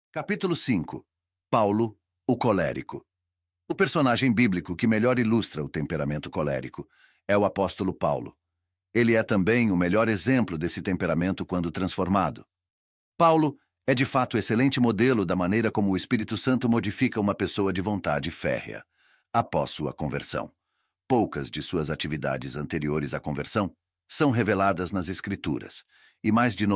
Capítulo 5. Paulo, o colérico. O personagem bíblico que melhor ilustra o temperamento colérico é o apóstolo Paulo. Ele é também o melhor exemplo desse temperamento quando transformado. Paulo é de fato excelente modelo da maneira como o Espírito Santo modifica uma pessoa de vontade férrea, após sua conversão. Poucas de suas atividades anteriores à conversão são reveladas nas Escrituras, e mais de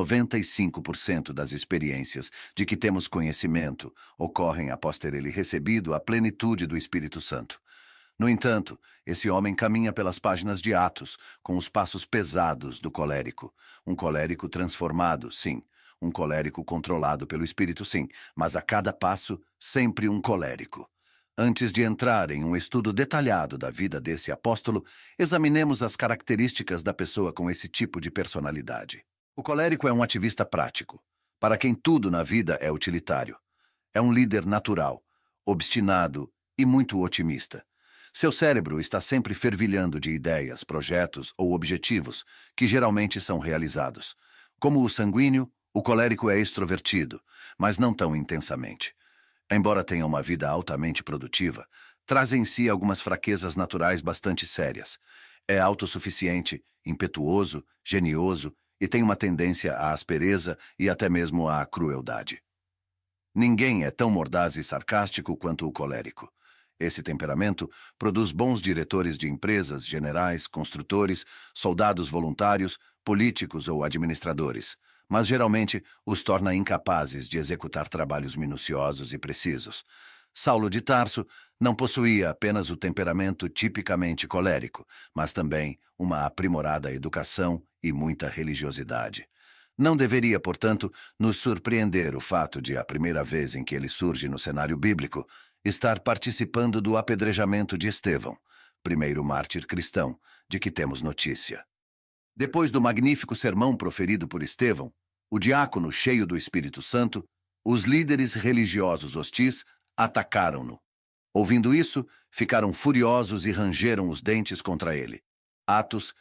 95% das experiências de que temos conhecimento ocorrem após ter ele recebido a plenitude do Espírito Santo. No entanto, esse homem caminha pelas páginas de Atos com os passos pesados do colérico. Um colérico transformado, sim. Um colérico controlado pelo Espírito, sim. Mas a cada passo, sempre um colérico. Antes de entrar em um estudo detalhado da vida desse apóstolo, examinemos as características da pessoa com esse tipo de personalidade. O colérico é um ativista prático, para quem tudo na vida é utilitário. É um líder natural, obstinado e muito otimista. Seu cérebro está sempre fervilhando de ideias, projetos ou objetivos que geralmente são realizados. Como o sanguíneo, o colérico é extrovertido, mas não tão intensamente. Embora tenha uma vida altamente produtiva, traz em si algumas fraquezas naturais bastante sérias. É autossuficiente, impetuoso, genioso e tem uma tendência à aspereza e até mesmo à crueldade. Ninguém é tão mordaz e sarcástico quanto o colérico. Esse temperamento produz bons diretores de empresas, generais, construtores, soldados voluntários, políticos ou administradores, mas geralmente os torna incapazes de executar trabalhos minuciosos e precisos. Saulo de Tarso não possuía apenas o temperamento tipicamente colérico, mas também uma aprimorada educação e muita religiosidade. Não deveria, portanto, nos surpreender o fato de, a primeira vez em que ele surge no cenário bíblico, estar participando do apedrejamento de Estevão, primeiro mártir cristão, de que temos notícia. Depois do magnífico sermão proferido por Estevão, o diácono cheio do Espírito Santo, os líderes religiosos hostis atacaram-no. Ouvindo isso, ficaram furiosos e rangeram os dentes contra ele. Atos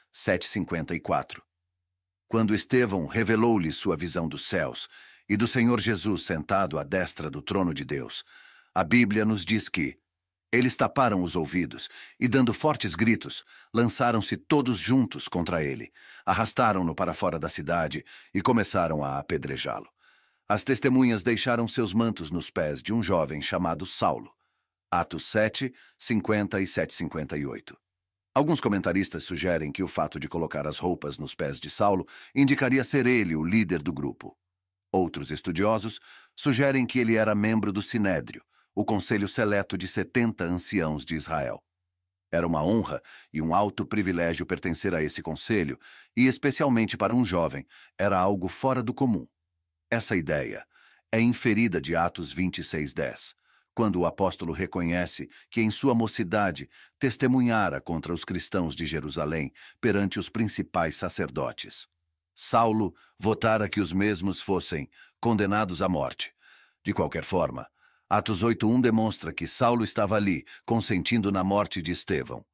7:54. Quando Estevão revelou-lhe sua visão dos céus e do Senhor Jesus sentado à destra do trono de Deus, a Bíblia nos diz que eles taparam os ouvidos e, dando fortes gritos, lançaram-se todos juntos contra ele, arrastaram-no para fora da cidade e começaram a apedrejá-lo. As testemunhas deixaram seus mantos nos pés de um jovem chamado Saulo. Atos 7:50 e 7:58. Alguns comentaristas sugerem que o fato de colocar as roupas nos pés de Saulo indicaria ser ele o líder do grupo. Outros estudiosos sugerem que ele era membro do Sinédrio, o conselho seleto de 70 anciãos de Israel. Era uma honra e um alto privilégio pertencer a esse conselho, e especialmente para um jovem, era algo fora do comum. Essa ideia é inferida de Atos 26:10, quando o apóstolo reconhece que em sua mocidade testemunhara contra os cristãos de Jerusalém perante os principais sacerdotes. Saulo votara que os mesmos fossem condenados à morte. De qualquer forma, Atos 8:1 demonstra que Saulo estava ali, consentindo na morte de Estevão.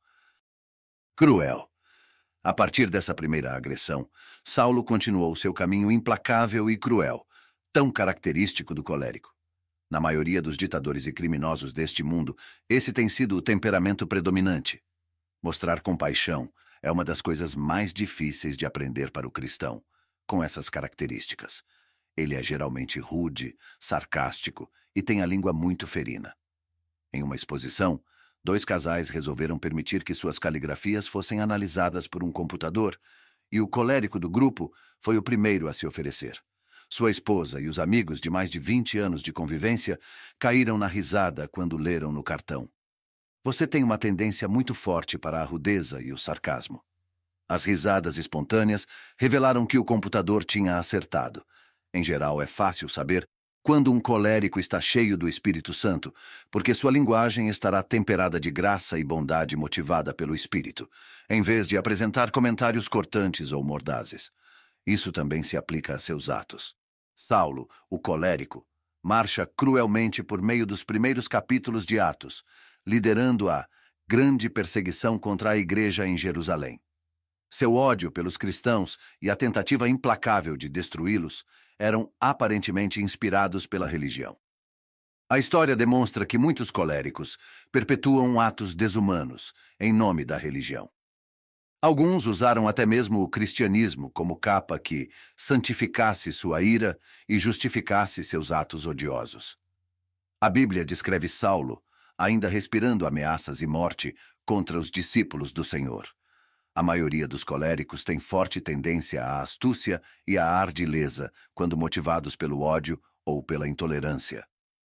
Cruel. A partir dessa primeira agressão, Saulo continuou seu caminho implacável e cruel, tão característico do colérico. Na maioria dos ditadores e criminosos deste mundo, esse tem sido o temperamento predominante. Mostrar compaixão é uma das coisas mais difíceis de aprender para o cristão, com essas características. Ele é geralmente rude, sarcástico e tem a língua muito ferina. Em uma exposição, 2 casais resolveram permitir que suas caligrafias fossem analisadas por um computador, e o colérico do grupo foi o primeiro a se oferecer. Sua esposa e os amigos de mais de 20 anos de convivência caíram na risada quando leram no cartão: "Você tem uma tendência muito forte para a rudeza e o sarcasmo." As risadas espontâneas revelaram que o computador tinha acertado. Em geral, é fácil saber quando um colérico está cheio do Espírito Santo, porque sua linguagem estará temperada de graça e bondade motivada pelo Espírito, em vez de apresentar comentários cortantes ou mordazes. Isso também se aplica a seus atos. Saulo, o colérico, marcha cruelmente por meio dos primeiros capítulos de Atos, liderando a grande perseguição contra a igreja em Jerusalém. Seu ódio pelos cristãos e a tentativa implacável de destruí-los eram aparentemente inspirados pela religião. A história demonstra que muitos coléricos perpetuam atos desumanos em nome da religião. Alguns usaram até mesmo o cristianismo como capa que santificasse sua ira e justificasse seus atos odiosos. A Bíblia descreve Saulo ainda respirando ameaças e morte contra os discípulos do Senhor. A maioria dos coléricos tem forte tendência à astúcia e à ardileza quando motivados pelo ódio ou pela intolerância.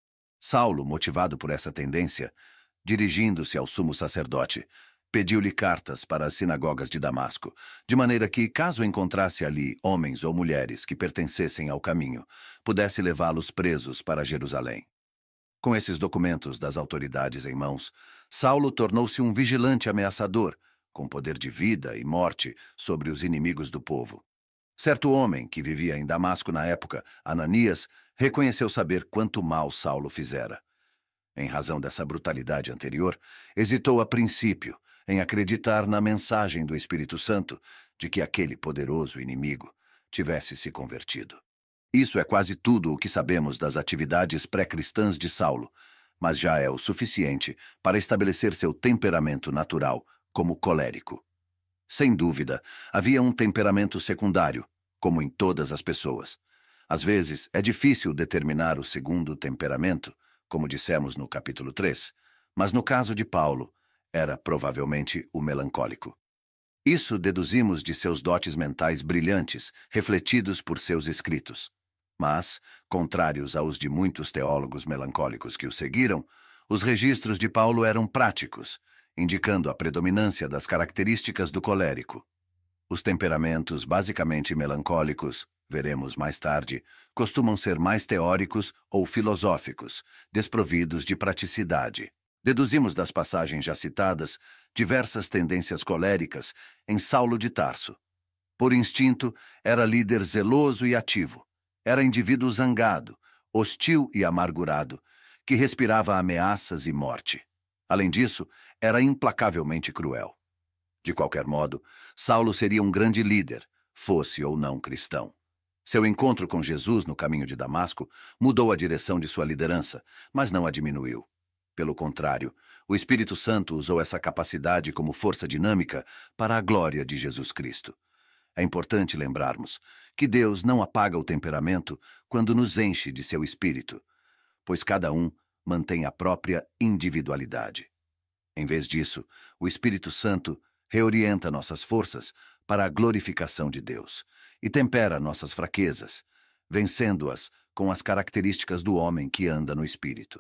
Saulo, motivado por essa tendência, dirigindo-se ao sumo sacerdote, pediu-lhe cartas para as sinagogas de Damasco, de maneira que, caso encontrasse ali homens ou mulheres que pertencessem ao caminho, pudesse levá-los presos para Jerusalém. Com esses documentos das autoridades em mãos, Saulo tornou-se um vigilante ameaçador, com poder de vida e morte sobre os inimigos do povo. Certo homem que vivia em Damasco na época, Ananias, reconheceu saber quanto mal Saulo fizera. Em razão dessa brutalidade anterior, hesitou a princípio em acreditar na mensagem do Espírito Santo de que aquele poderoso inimigo tivesse se convertido. Isso é quase tudo o que sabemos das atividades pré-cristãs de Saulo, mas já é o suficiente para estabelecer seu temperamento natural como colérico. Sem dúvida, havia um temperamento secundário, como em todas as pessoas. Às vezes, é difícil determinar o segundo temperamento, como dissemos no capítulo 3, mas no caso de Paulo, era provavelmente o melancólico. Isso deduzimos de seus dotes mentais brilhantes, refletidos por seus escritos. Mas, contrários aos de muitos teólogos melancólicos que o seguiram, os registros de Paulo eram práticos, indicando a predominância das características do colérico. Os temperamentos basicamente melancólicos, veremos mais tarde, costumam ser mais teóricos ou filosóficos, desprovidos de praticidade. Deduzimos das passagens já citadas diversas tendências coléricas em Saulo de Tarso. Por instinto, era líder zeloso e ativo. Era indivíduo zangado, hostil e amargurado, que respirava ameaças e morte. Além disso, era implacavelmente cruel. De qualquer modo, Saulo seria um grande líder, fosse ou não cristão. Seu encontro com Jesus no caminho de Damasco mudou a direção de sua liderança, mas não a diminuiu. Pelo contrário, o Espírito Santo usou essa capacidade como força dinâmica para a glória de Jesus Cristo. É importante lembrarmos que Deus não apaga o temperamento quando nos enche de seu Espírito, pois cada um mantém a própria individualidade. Em vez disso, o Espírito Santo reorienta nossas forças para a glorificação de Deus e tempera nossas fraquezas, vencendo-as com as características do homem que anda no Espírito.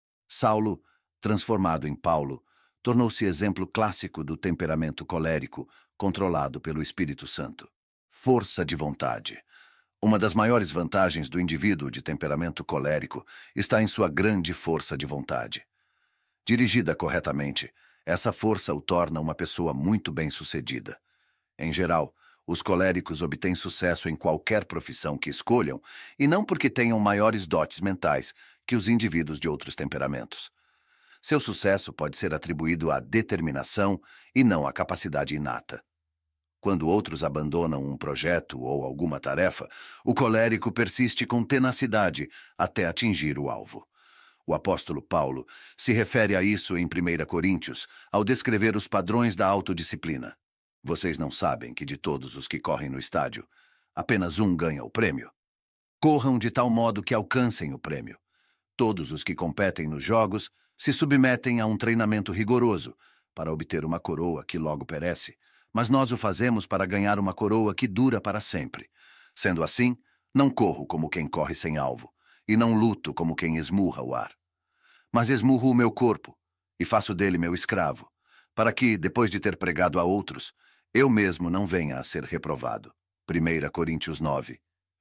Saulo, transformado em Paulo, tornou-se exemplo clássico do temperamento colérico controlado pelo Espírito Santo. Força de vontade. Uma das maiores vantagens do indivíduo de temperamento colérico está em sua grande força de vontade. Dirigida corretamente, essa força o torna uma pessoa muito bem-sucedida. Em geral, os coléricos obtêm sucesso em qualquer profissão que escolham, e não porque tenham maiores dotes mentais que os indivíduos de outros temperamentos. Seu sucesso pode ser atribuído à determinação e não à capacidade inata. Quando outros abandonam um projeto ou alguma tarefa, o colérico persiste com tenacidade até atingir o alvo. O apóstolo Paulo se refere a isso em 1 Coríntios, ao descrever os padrões da autodisciplina. Vocês não sabem que de todos os que correm no estádio, apenas um ganha o prêmio? Corram de tal modo que alcancem o prêmio. Todos os que competem nos jogos se submetem a um treinamento rigoroso para obter uma coroa que logo perece, mas nós o fazemos para ganhar uma coroa que dura para sempre. Sendo assim, não corro como quem corre sem alvo, e não luto como quem esmurra o ar. Mas esmurro o meu corpo, e faço dele meu escravo, para que, depois de ter pregado a outros, eu mesmo não venha a ser reprovado. 1 Coríntios 9,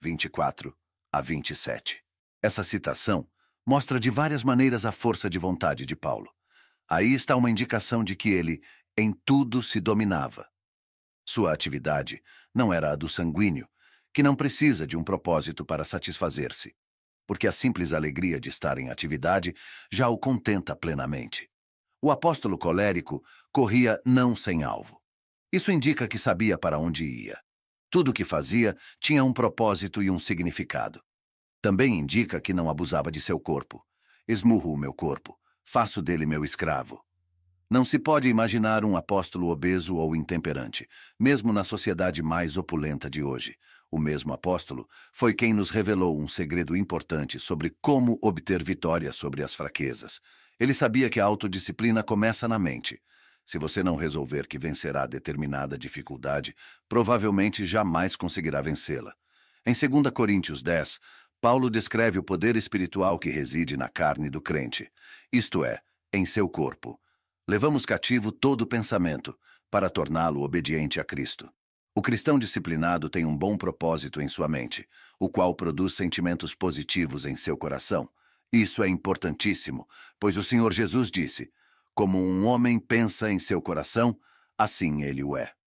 24 a 27. Essa citação mostra de várias maneiras a força de vontade de Paulo. Aí está uma indicação de que ele, em tudo, se dominava. Sua atividade não era a do sanguíneo, que não precisa de um propósito para satisfazer-se, porque a simples alegria de estar em atividade já o contenta plenamente. O apóstolo colérico corria não sem alvo. Isso indica que sabia para onde ia. Tudo o que fazia tinha um propósito e um significado. Também indica que não abusava de seu corpo. Esmurro o meu corpo, faço dele meu escravo. Não se pode imaginar um apóstolo obeso ou intemperante, mesmo na sociedade mais opulenta de hoje. O mesmo apóstolo foi quem nos revelou um segredo importante sobre como obter vitória sobre as fraquezas. Ele sabia que a autodisciplina começa na mente. Se você não resolver que vencerá determinada dificuldade, provavelmente jamais conseguirá vencê-la. Em 2 Coríntios 10, Paulo descreve o poder espiritual que reside na carne do crente, isto é, em seu corpo. Levamos cativo todo pensamento, para torná-lo obediente a Cristo. O cristão disciplinado tem um bom propósito em sua mente, o qual produz sentimentos positivos em seu coração. Isso é importantíssimo, pois o Senhor Jesus disse: como um homem pensa em seu coração, assim ele o é.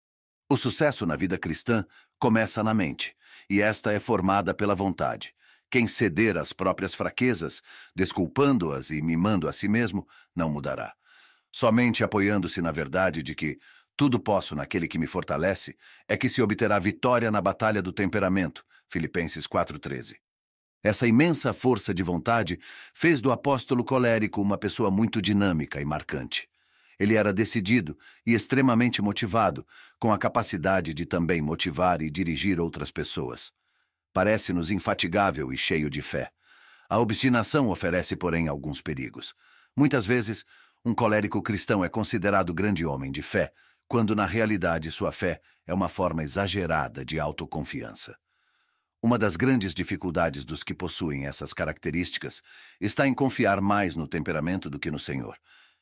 O sucesso na vida cristã começa na mente, e esta é formada pela vontade. Quem ceder às próprias fraquezas, desculpando-as e mimando a si mesmo, não mudará. Somente apoiando-se na verdade de que tudo posso naquele que me fortalece, é que se obterá vitória na batalha do temperamento. Filipenses 4,13. Essa imensa força de vontade fez do apóstolo colérico uma pessoa muito dinâmica e marcante. Ele era decidido e extremamente motivado, com a capacidade de também motivar e dirigir outras pessoas. Parece-nos infatigável e cheio de fé. A obstinação oferece, porém, alguns perigos. Muitas vezes, um colérico cristão é considerado grande homem de fé, quando na realidade sua fé é uma forma exagerada de autoconfiança. Uma das grandes dificuldades dos que possuem essas características está em confiar mais no temperamento do que no Senhor.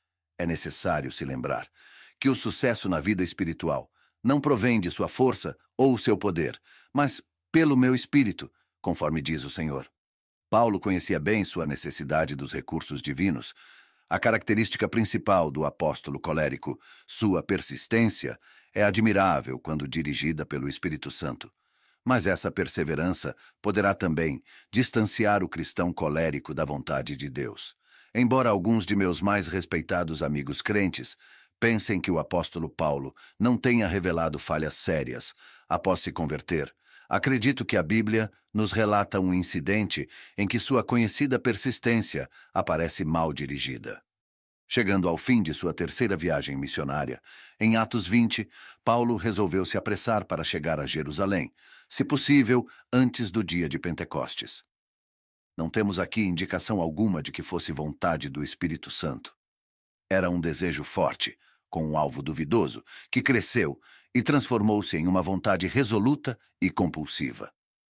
É necessário se lembrar que o sucesso na vida espiritual não provém de sua força ou seu poder, mas pelo meu espírito, conforme diz o Senhor. Paulo conhecia bem sua necessidade dos recursos divinos. A característica principal do apóstolo colérico, sua persistência, é admirável quando dirigida pelo Espírito Santo. Mas essa perseverança poderá também distanciar o cristão colérico da vontade de Deus. Embora alguns de meus mais respeitados amigos crentes pensem que o apóstolo Paulo não tenha revelado falhas sérias após se converter, acredito que a Bíblia nos relata um incidente em que sua conhecida persistência aparece mal dirigida. Chegando ao fim de sua terceira viagem missionária, em Atos 20, Paulo resolveu se apressar para chegar a Jerusalém, se possível, antes do dia de Pentecostes. Não temos aqui indicação alguma de que fosse vontade do Espírito Santo. Era um desejo forte, com um alvo duvidoso, que cresceu e transformou-se em uma vontade resoluta e compulsiva.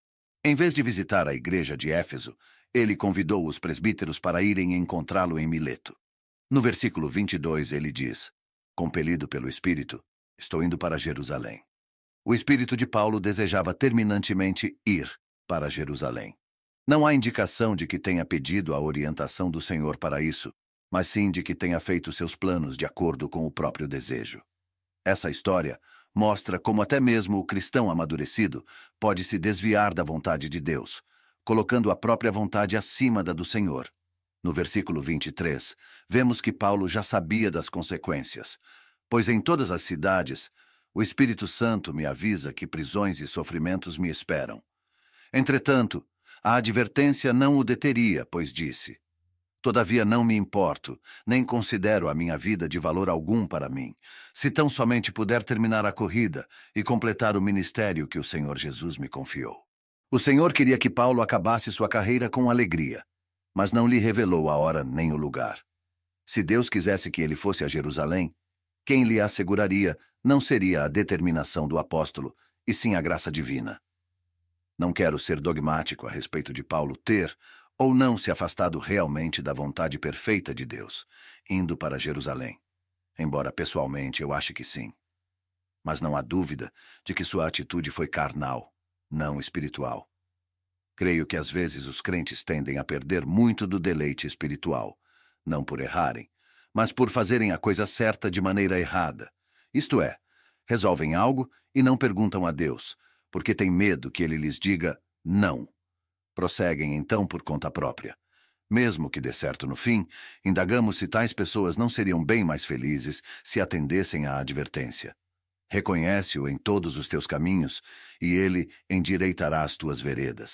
Em vez de visitar a igreja de Éfeso, ele convidou os presbíteros para irem encontrá-lo em Mileto. No versículo 22 ele diz: compelido pelo Espírito, estou indo para Jerusalém. O Espírito de Paulo desejava terminantemente ir para Jerusalém. Não há indicação de que tenha pedido a orientação do Senhor para isso, mas sim de que tenha feito seus planos de acordo com o próprio desejo. Essa história mostra como até mesmo o cristão amadurecido pode se desviar da vontade de Deus, colocando a própria vontade acima da do Senhor. No versículo 23, vemos que Paulo já sabia das consequências, pois em todas as cidades, o Espírito Santo me avisa que prisões e sofrimentos me esperam. Entretanto, a advertência não o deteria, pois disse: todavia não me importo, nem considero a minha vida de valor algum para mim, se tão somente puder terminar a corrida e completar o ministério que o Senhor Jesus me confiou. O Senhor queria que Paulo acabasse sua carreira com alegria, mas não lhe revelou a hora nem o lugar. Se Deus quisesse que ele fosse a Jerusalém, quem lhe asseguraria não seria a determinação do apóstolo, e sim a graça divina. Não quero ser dogmático a respeito de Paulo ter ou não se afastado realmente da vontade perfeita de Deus, indo para Jerusalém, embora pessoalmente eu ache que sim. Mas não há dúvida de que sua atitude foi carnal, não espiritual. Creio que às vezes os crentes tendem a perder muito do deleite espiritual, não por errarem, mas por fazerem a coisa certa de maneira errada. Isto é, resolvem algo e não perguntam a Deus, porque têm medo que ele lhes diga não. Prosseguem então por conta própria. Mesmo que dê certo no fim, indagamos se tais pessoas não seriam bem mais felizes se atendessem à advertência. Reconhece-o em todos os teus caminhos, e ele endireitará as tuas veredas.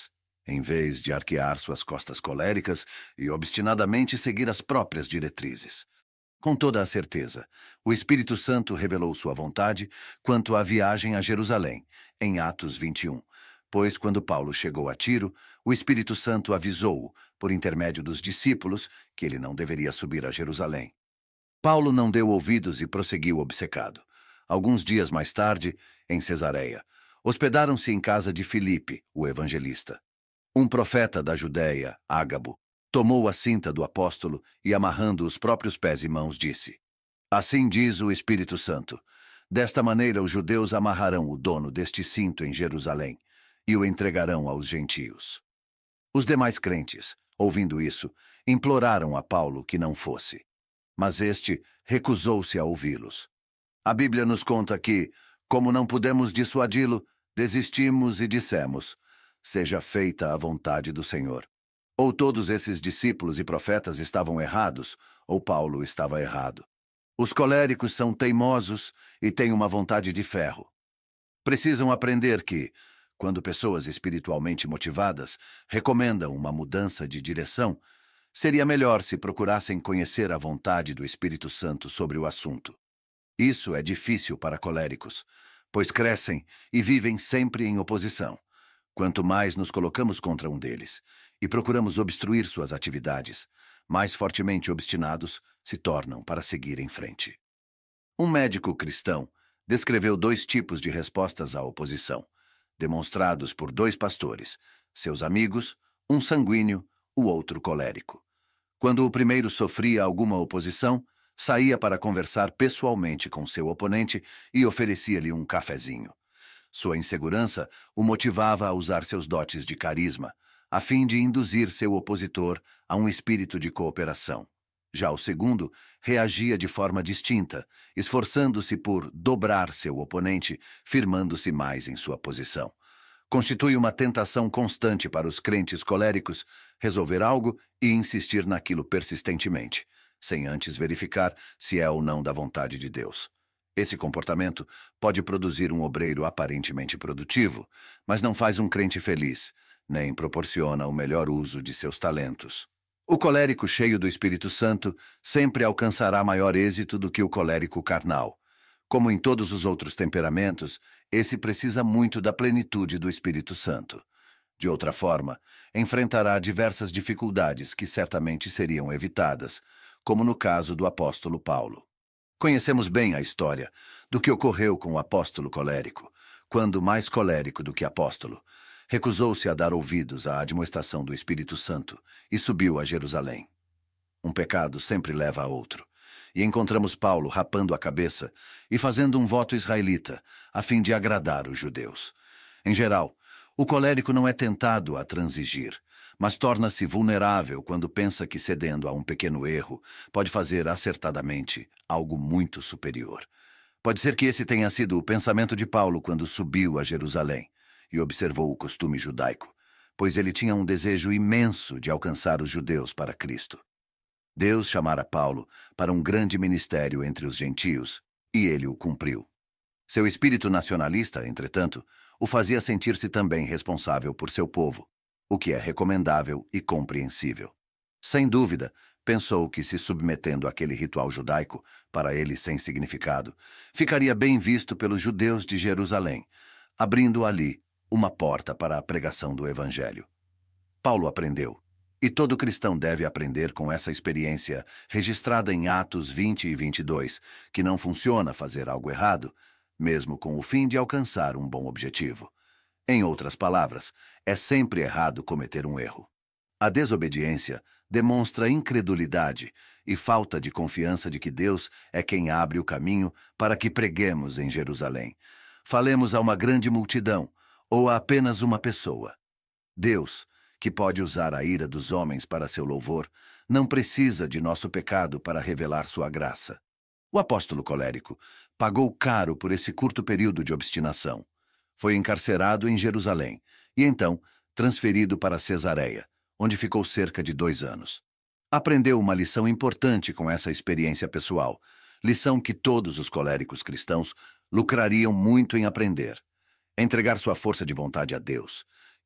em vez de arquear suas costas coléricas e obstinadamente seguir as próprias diretrizes. Com toda a certeza, o Espírito Santo revelou sua vontade quanto à viagem a Jerusalém, em Atos 21, pois quando Paulo chegou a Tiro, o Espírito Santo avisou-o, por intermédio dos discípulos, que ele não deveria subir a Jerusalém. Paulo não deu ouvidos e prosseguiu obcecado. Alguns dias mais tarde, em Cesareia, hospedaram-se em casa de Filipe, o evangelista. Um profeta da Judéia, Ágabo, tomou a cinta do apóstolo e, amarrando os próprios pés e mãos, disse: Assim diz o Espírito Santo, desta maneira os judeus amarrarão o dono deste cinto em Jerusalém e o entregarão aos gentios. Os demais crentes, ouvindo isso, imploraram a Paulo que não fosse. Mas este recusou-se a ouvi-los. A Bíblia nos conta que, como não pudemos dissuadi-lo, desistimos e dissemos: Seja feita a vontade do Senhor. Ou todos esses discípulos e profetas estavam errados, ou Paulo estava errado. Os coléricos são teimosos e têm uma vontade de ferro. Precisam aprender que, quando pessoas espiritualmente motivadas recomendam uma mudança de direção, seria melhor se procurassem conhecer a vontade do Espírito Santo sobre o assunto. Isso é difícil para coléricos, pois crescem e vivem sempre em oposição. Quanto mais nos colocamos contra um deles e procuramos obstruir suas atividades, mais fortemente obstinados se tornam para seguir em frente. Um médico cristão descreveu 2 tipos de respostas à oposição, demonstrados por 2 pastores, seus amigos, um sanguíneo, o outro colérico. Quando o primeiro sofria alguma oposição, saía para conversar pessoalmente com seu oponente e oferecia-lhe um cafezinho. Sua insegurança o motivava a usar seus dotes de carisma, a fim de induzir seu opositor a um espírito de cooperação. Já o segundo reagia de forma distinta, esforçando-se por dobrar seu oponente, firmando-se mais em sua posição. Constitui uma tentação constante para os crentes coléricos resolver algo e insistir naquilo persistentemente, sem antes verificar se é ou não da vontade de Deus. Esse comportamento pode produzir um obreiro aparentemente produtivo, mas não faz um crente feliz, nem proporciona o melhor uso de seus talentos. O colérico cheio do Espírito Santo sempre alcançará maior êxito do que o colérico carnal. Como em todos os outros temperamentos, esse precisa muito da plenitude do Espírito Santo. De outra forma, enfrentará diversas dificuldades que certamente seriam evitadas, como no caso do apóstolo Paulo. Conhecemos bem a história do que ocorreu com o apóstolo colérico, quando mais colérico do que apóstolo, recusou-se a dar ouvidos à admoestação do Espírito Santo e subiu a Jerusalém. Um pecado sempre leva a outro, e encontramos Paulo rapando a cabeça e fazendo um voto israelita, a fim de agradar os judeus. Em geral, o colérico não é tentado a transigir, mas torna-se vulnerável quando pensa que, cedendo a um pequeno erro, pode fazer acertadamente algo muito superior. Pode ser que esse tenha sido o pensamento de Paulo quando subiu a Jerusalém e observou o costume judaico, pois ele tinha um desejo imenso de alcançar os judeus para Cristo. Deus chamara Paulo para um grande ministério entre os gentios, e ele o cumpriu. Seu espírito nacionalista, entretanto, o fazia sentir-se também responsável por seu povo, o que é recomendável e compreensível. Sem dúvida, pensou que, se submetendo àquele ritual judaico, para ele sem significado, ficaria bem visto pelos judeus de Jerusalém, abrindo ali uma porta para a pregação do Evangelho. Paulo aprendeu, e todo cristão deve aprender com essa experiência registrada em Atos 20 e 22, que não funciona fazer algo errado, mesmo com o fim de alcançar um bom objetivo. Em outras palavras, é sempre errado cometer um erro. A desobediência demonstra incredulidade e falta de confiança de que Deus é quem abre o caminho para que preguemos em Jerusalém. Falemos a uma grande multidão ou a apenas uma pessoa. Deus, que pode usar a ira dos homens para seu louvor, não precisa de nosso pecado para revelar sua graça. O apóstolo colérico pagou caro por esse curto período de obstinação. Foi encarcerado em Jerusalém e então transferido para Cesareia, onde ficou cerca de 2 anos. Aprendeu uma lição importante com essa experiência pessoal, lição que todos os coléricos cristãos lucrariam muito em aprender. Entregar sua força de vontade a Deus,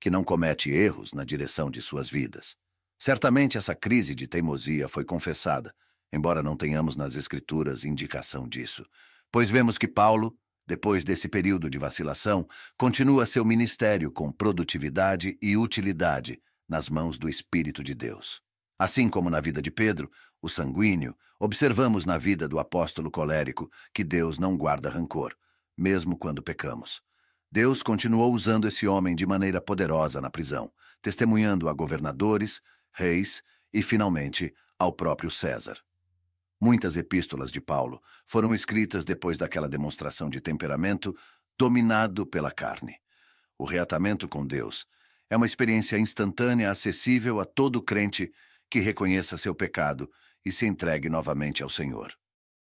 que não comete erros na direção de suas vidas. Certamente essa crise de teimosia foi confessada, embora não tenhamos nas Escrituras indicação disso, pois vemos que Paulo, depois desse período de vacilação, continua seu ministério com produtividade e utilidade nas mãos do Espírito de Deus. Assim como na vida de Pedro, o sanguíneo, observamos na vida do apóstolo colérico que Deus não guarda rancor, mesmo quando pecamos. Deus continuou usando esse homem de maneira poderosa na prisão, testemunhando a governadores, reis e, finalmente, ao próprio César. Muitas epístolas de Paulo foram escritas depois daquela demonstração de temperamento dominado pela carne. O reatamento com Deus é uma experiência instantânea acessível a todo crente que reconheça seu pecado e se entregue novamente ao Senhor.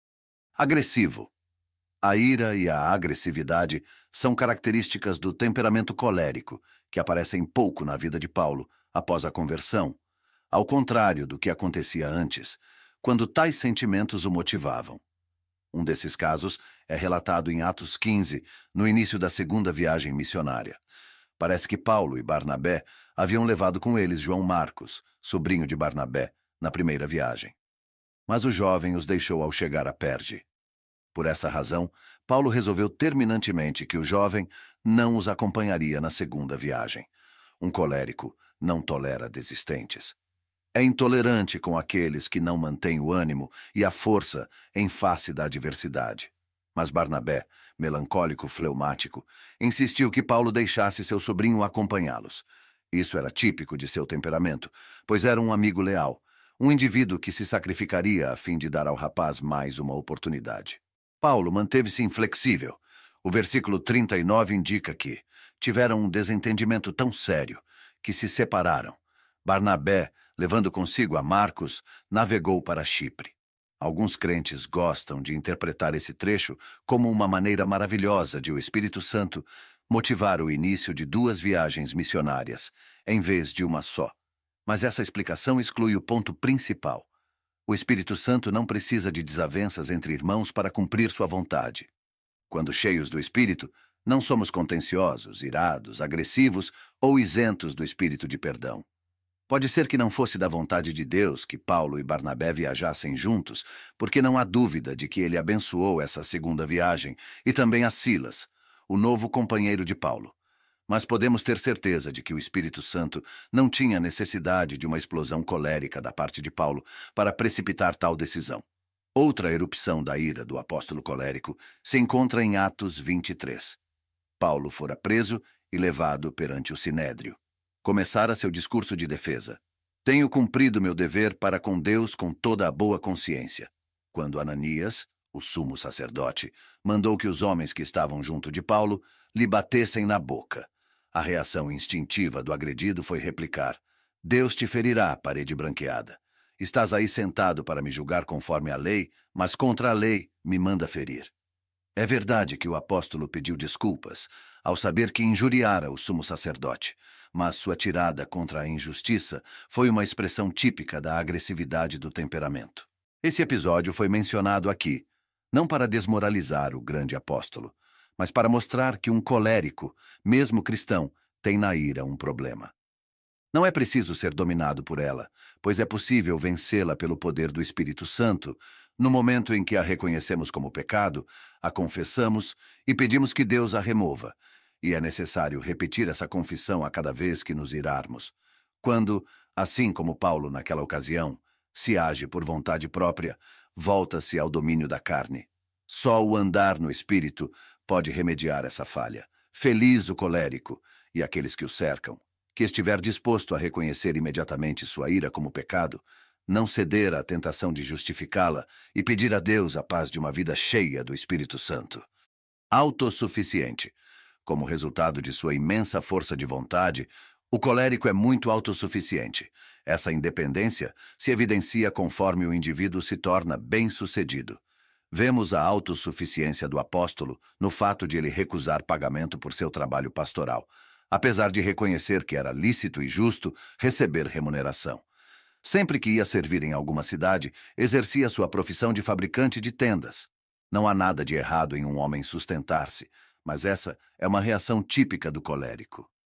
Agressivo. A ira e a agressividade são características do temperamento colérico, que aparecem pouco na vida de Paulo após a conversão, ao contrário do que acontecia antes, quando tais sentimentos o motivavam. Um desses casos é relatado em Atos 15, no início da segunda viagem missionária. Parece que Paulo e Barnabé haviam levado com eles João Marcos, sobrinho de Barnabé, na primeira viagem. Mas o jovem os deixou ao chegar a Perge. Por essa razão, Paulo resolveu terminantemente que o jovem não os acompanharia na segunda viagem. Um colérico não tolera desistentes. É intolerante com aqueles que não mantêm o ânimo e a força em face da adversidade. Mas Barnabé, melancólico fleumático, insistiu que Paulo deixasse seu sobrinho acompanhá-los. Isso era típico de seu temperamento, pois era um amigo leal, um indivíduo que se sacrificaria a fim de dar ao rapaz mais uma oportunidade. Paulo manteve-se inflexível. O versículo 39 indica que tiveram um desentendimento tão sério que se separaram. Barnabé, levando consigo a Marcos, navegou para Chipre. Alguns crentes gostam de interpretar esse trecho como uma maneira maravilhosa de o Espírito Santo motivar o início de duas viagens missionárias, em vez de uma só. Mas essa explicação exclui o ponto principal. O Espírito Santo não precisa de desavenças entre irmãos para cumprir sua vontade. Quando cheios do Espírito, não somos contenciosos, irados, agressivos ou isentos do Espírito de perdão. Pode ser que não fosse da vontade de Deus que Paulo e Barnabé viajassem juntos, porque não há dúvida de que ele abençoou essa segunda viagem e também a Silas, o novo companheiro de Paulo. Mas podemos ter certeza de que o Espírito Santo não tinha necessidade de uma explosão colérica da parte de Paulo para precipitar tal decisão. Outra erupção da ira do apóstolo colérico se encontra em Atos 23. Paulo fora preso e levado perante o Sinédrio. Começara seu discurso de defesa. Tenho cumprido meu dever para com Deus com toda a boa consciência. Quando Ananias, o sumo sacerdote, mandou que os homens que estavam junto de Paulo lhe batessem na boca. A reação instintiva do agredido foi replicar: Deus te ferirá, parede branqueada. Estás aí sentado para me julgar conforme a lei, mas contra a lei me manda ferir. É verdade que o apóstolo pediu desculpas ao saber que injuriara o sumo sacerdote, mas sua tirada contra a injustiça foi uma expressão típica da agressividade do temperamento. Esse episódio foi mencionado aqui, não para desmoralizar o grande apóstolo, mas para mostrar que um colérico, mesmo cristão, tem na ira um problema. Não é preciso ser dominado por ela, pois é possível vencê-la pelo poder do Espírito Santo, no momento em que a reconhecemos como pecado, a confessamos e pedimos que Deus a remova. E é necessário repetir essa confissão a cada vez que nos irarmos. Quando, assim como Paulo naquela ocasião, se age por vontade própria, volta-se ao domínio da carne. Só o andar no Espírito pode remediar essa falha. Feliz o colérico e aqueles que o cercam, que estiver disposto a reconhecer imediatamente sua ira como pecado, não ceder à tentação de justificá-la e pedir a Deus a paz de uma vida cheia do Espírito Santo. Autossuficiente. Como resultado de sua imensa força de vontade, o colérico é muito autossuficiente. Essa independência se evidencia conforme o indivíduo se torna bem-sucedido. Vemos a autossuficiência do apóstolo no fato de ele recusar pagamento por seu trabalho pastoral, apesar de reconhecer que era lícito e justo receber remuneração. Sempre que ia servir em alguma cidade, exercia sua profissão de fabricante de tendas. Não há nada de errado em um homem sustentar-se, mas essa é uma reação típica do colérico.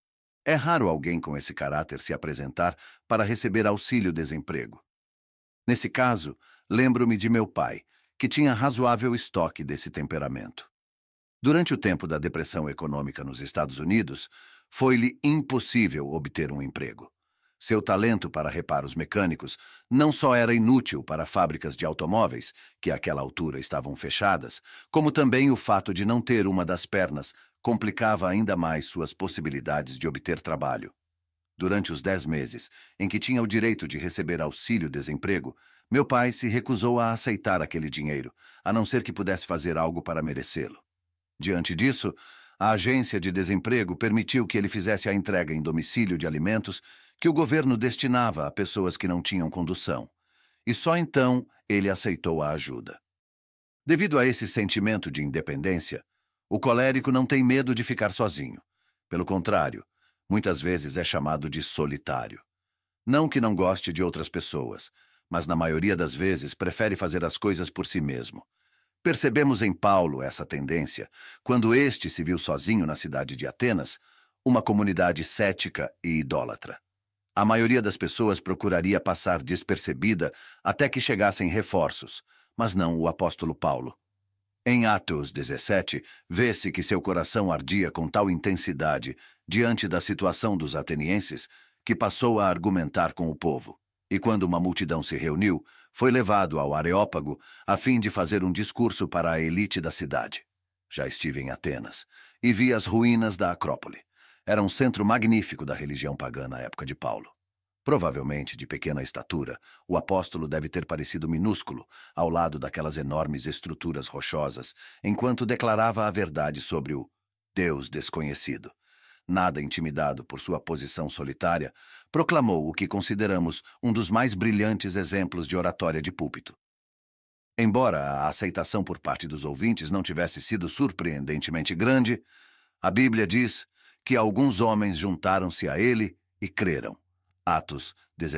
É raro alguém com esse caráter se apresentar para receber auxílio-desemprego. Nesse caso, lembro-me de meu pai, que tinha razoável estoque desse temperamento. Durante o tempo da depressão econômica nos Estados Unidos, foi-lhe impossível obter um emprego. Seu talento para reparos mecânicos não só era inútil para fábricas de automóveis, que àquela altura estavam fechadas, como também o fato de não ter uma das pernas complicava ainda mais suas possibilidades de obter trabalho. Durante os 10 meses em que tinha o direito de receber auxílio-desemprego, meu pai se recusou a aceitar aquele dinheiro, a não ser que pudesse fazer algo para merecê-lo. Diante disso, a agência de desemprego permitiu que ele fizesse a entrega em domicílio de alimentos que o governo destinava a pessoas que não tinham condução. E só então ele aceitou a ajuda. Devido a esse sentimento de independência, o colérico não tem medo de ficar sozinho. Pelo contrário, muitas vezes é chamado de solitário. Não que não goste de outras pessoas, mas na maioria das vezes prefere fazer as coisas por si mesmo. Percebemos em Paulo essa tendência quando este se viu sozinho na cidade de Atenas, uma comunidade cética e idólatra. A maioria das pessoas procuraria passar despercebida até que chegassem reforços, mas não o apóstolo Paulo. Em Atos 17, vê-se que seu coração ardia com tal intensidade diante da situação dos atenienses que passou a argumentar com o povo. E quando uma multidão se reuniu, foi levado ao Areópago a fim de fazer um discurso para a elite da cidade. Já estive em Atenas e vi as ruínas da Acrópole. Era um centro magnífico da religião pagã na época de Paulo. Provavelmente de pequena estatura, o apóstolo deve ter parecido minúsculo ao lado daquelas enormes estruturas rochosas, enquanto declarava a verdade sobre o Deus desconhecido. Nada intimidado por sua posição solitária, proclamou o que consideramos um dos mais brilhantes exemplos de oratória de púlpito. Embora a aceitação por parte dos ouvintes não tivesse sido surpreendentemente grande, a Bíblia diz que alguns homens juntaram-se a ele e creram. Atos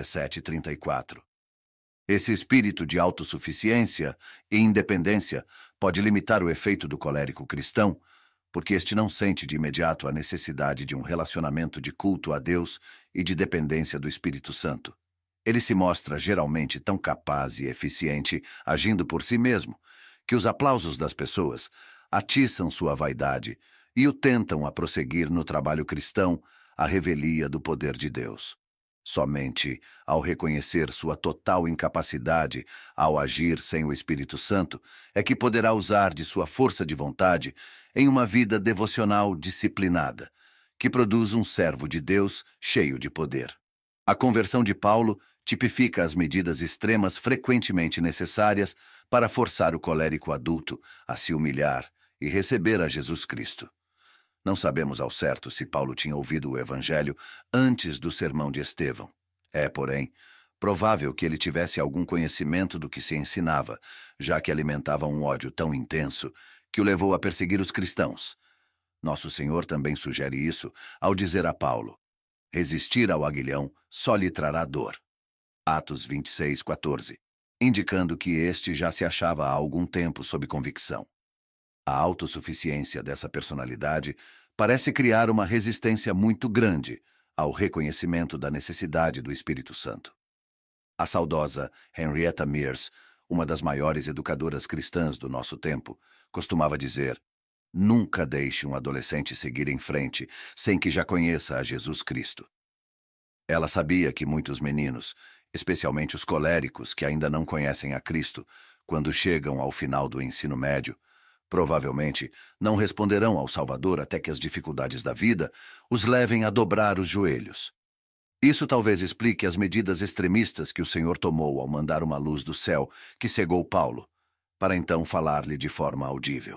17:34. Esse espírito de autossuficiência e independência pode limitar o efeito do colérico cristão, porque este não sente de imediato a necessidade de um relacionamento de culto a Deus e de dependência do Espírito Santo. Ele se mostra geralmente tão capaz e eficiente, agindo por si mesmo, que os aplausos das pessoas atiçam sua vaidade e o tentam a prosseguir no trabalho cristão, à revelia do poder de Deus. Somente ao reconhecer sua total incapacidade ao agir sem o Espírito Santo é que poderá usar de sua força de vontade em uma vida devocional disciplinada, que produz um servo de Deus cheio de poder. A conversão de Paulo tipifica as medidas extremas frequentemente necessárias para forçar o colérico adulto a se humilhar e receber a Jesus Cristo. Não sabemos ao certo se Paulo tinha ouvido o Evangelho antes do sermão de Estevão. É, porém, provável que ele tivesse algum conhecimento do que se ensinava, já que alimentava um ódio tão intenso que o levou a perseguir os cristãos. Nosso Senhor também sugere isso ao dizer a Paulo: resistir ao aguilhão só lhe trará dor. Atos 26:14, indicando que este já se achava há algum tempo sob convicção. A autossuficiência dessa personalidade parece criar uma resistência muito grande ao reconhecimento da necessidade do Espírito Santo. A saudosa Henrietta Mears, uma das maiores educadoras cristãs do nosso tempo, costumava dizer: nunca deixe um adolescente seguir em frente sem que já conheça a Jesus Cristo. Ela sabia que muitos meninos, especialmente os coléricos que ainda não conhecem a Cristo, quando chegam ao final do ensino médio, provavelmente não responderão ao Salvador até que as dificuldades da vida os levem a dobrar os joelhos. Isso talvez explique as medidas extremistas que o Senhor tomou ao mandar uma luz do céu que cegou Paulo, para então falar-lhe de forma audível.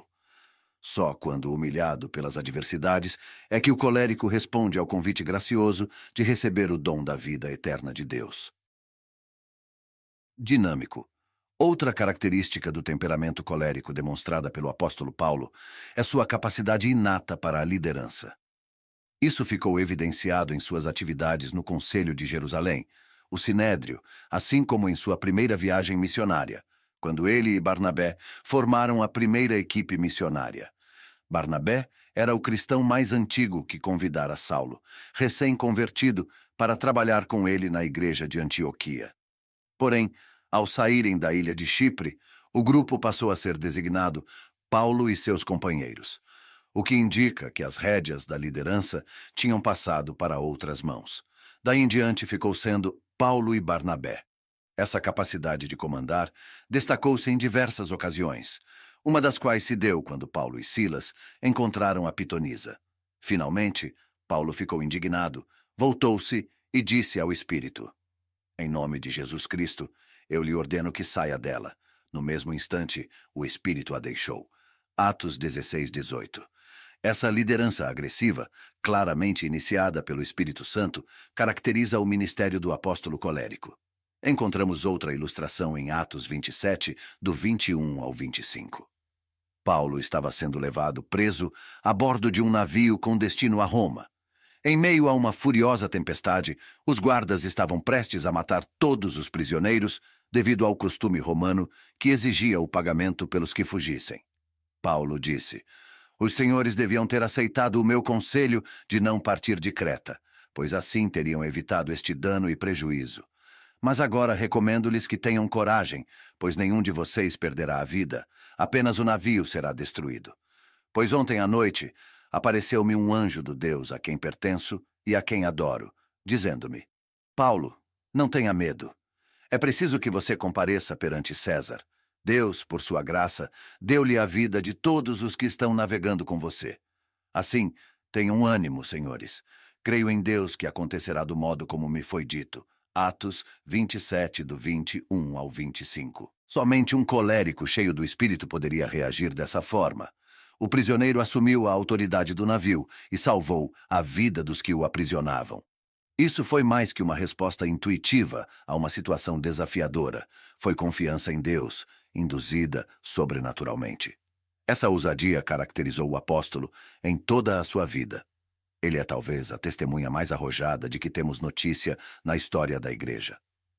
Só quando humilhado pelas adversidades é que o colérico responde ao convite gracioso de receber o dom da vida eterna de Deus. Dinâmico. Outra característica do temperamento colérico demonstrada pelo apóstolo Paulo é sua capacidade inata para a liderança. Isso ficou evidenciado em suas atividades no Conselho de Jerusalém, o Sinédrio, assim como em sua primeira viagem missionária, quando ele e Barnabé formaram a primeira equipe missionária. Barnabé era o cristão mais antigo que convidara Saulo, recém-convertido, para trabalhar com ele na igreja de Antioquia. Porém, ao saírem da ilha de Chipre, o grupo passou a ser designado Paulo e seus companheiros, o que indica que as rédeas da liderança tinham passado para outras mãos. Daí em diante ficou sendo Paulo e Barnabé. Essa capacidade de comandar destacou-se em diversas ocasiões, uma das quais se deu quando Paulo e Silas encontraram a pitonisa. Finalmente, Paulo ficou indignado, voltou-se e disse ao Espírito: "Em nome de Jesus Cristo, eu lhe ordeno que saia dela." No mesmo instante, o Espírito a deixou. Atos 16:18. Essa liderança agressiva, claramente iniciada pelo Espírito Santo, caracteriza o ministério do apóstolo colérico. Encontramos outra ilustração em Atos 27, do 21 ao 25. Paulo estava sendo levado preso a bordo de um navio com destino a Roma. Em meio a uma furiosa tempestade, os guardas estavam prestes a matar todos os prisioneiros devido ao costume romano que exigia o pagamento pelos que fugissem. Paulo disse: "Os senhores deviam ter aceitado o meu conselho de não partir de Creta, pois assim teriam evitado este dano e prejuízo. Mas agora recomendo-lhes que tenham coragem, pois nenhum de vocês perderá a vida, apenas o navio será destruído. Pois ontem à noite apareceu-me um anjo do Deus a quem pertenço e a quem adoro, dizendo-me: Paulo, não tenha medo. É preciso que você compareça perante César. Deus, por sua graça, deu-lhe a vida de todos os que estão navegando com você. Assim, tenham ânimo, senhores. Creio em Deus que acontecerá do modo como me foi dito." Atos 27, do 21 ao 25. Somente um colérico cheio do Espírito poderia reagir dessa forma. O prisioneiro assumiu a autoridade do navio e salvou a vida dos que o aprisionavam. Isso foi mais que uma resposta intuitiva a uma situação desafiadora. Foi confiança em Deus, induzida sobrenaturalmente. Essa ousadia caracterizou o apóstolo em toda a sua vida. Ele é talvez a testemunha mais arrojada de que temos notícia na história da Igreja.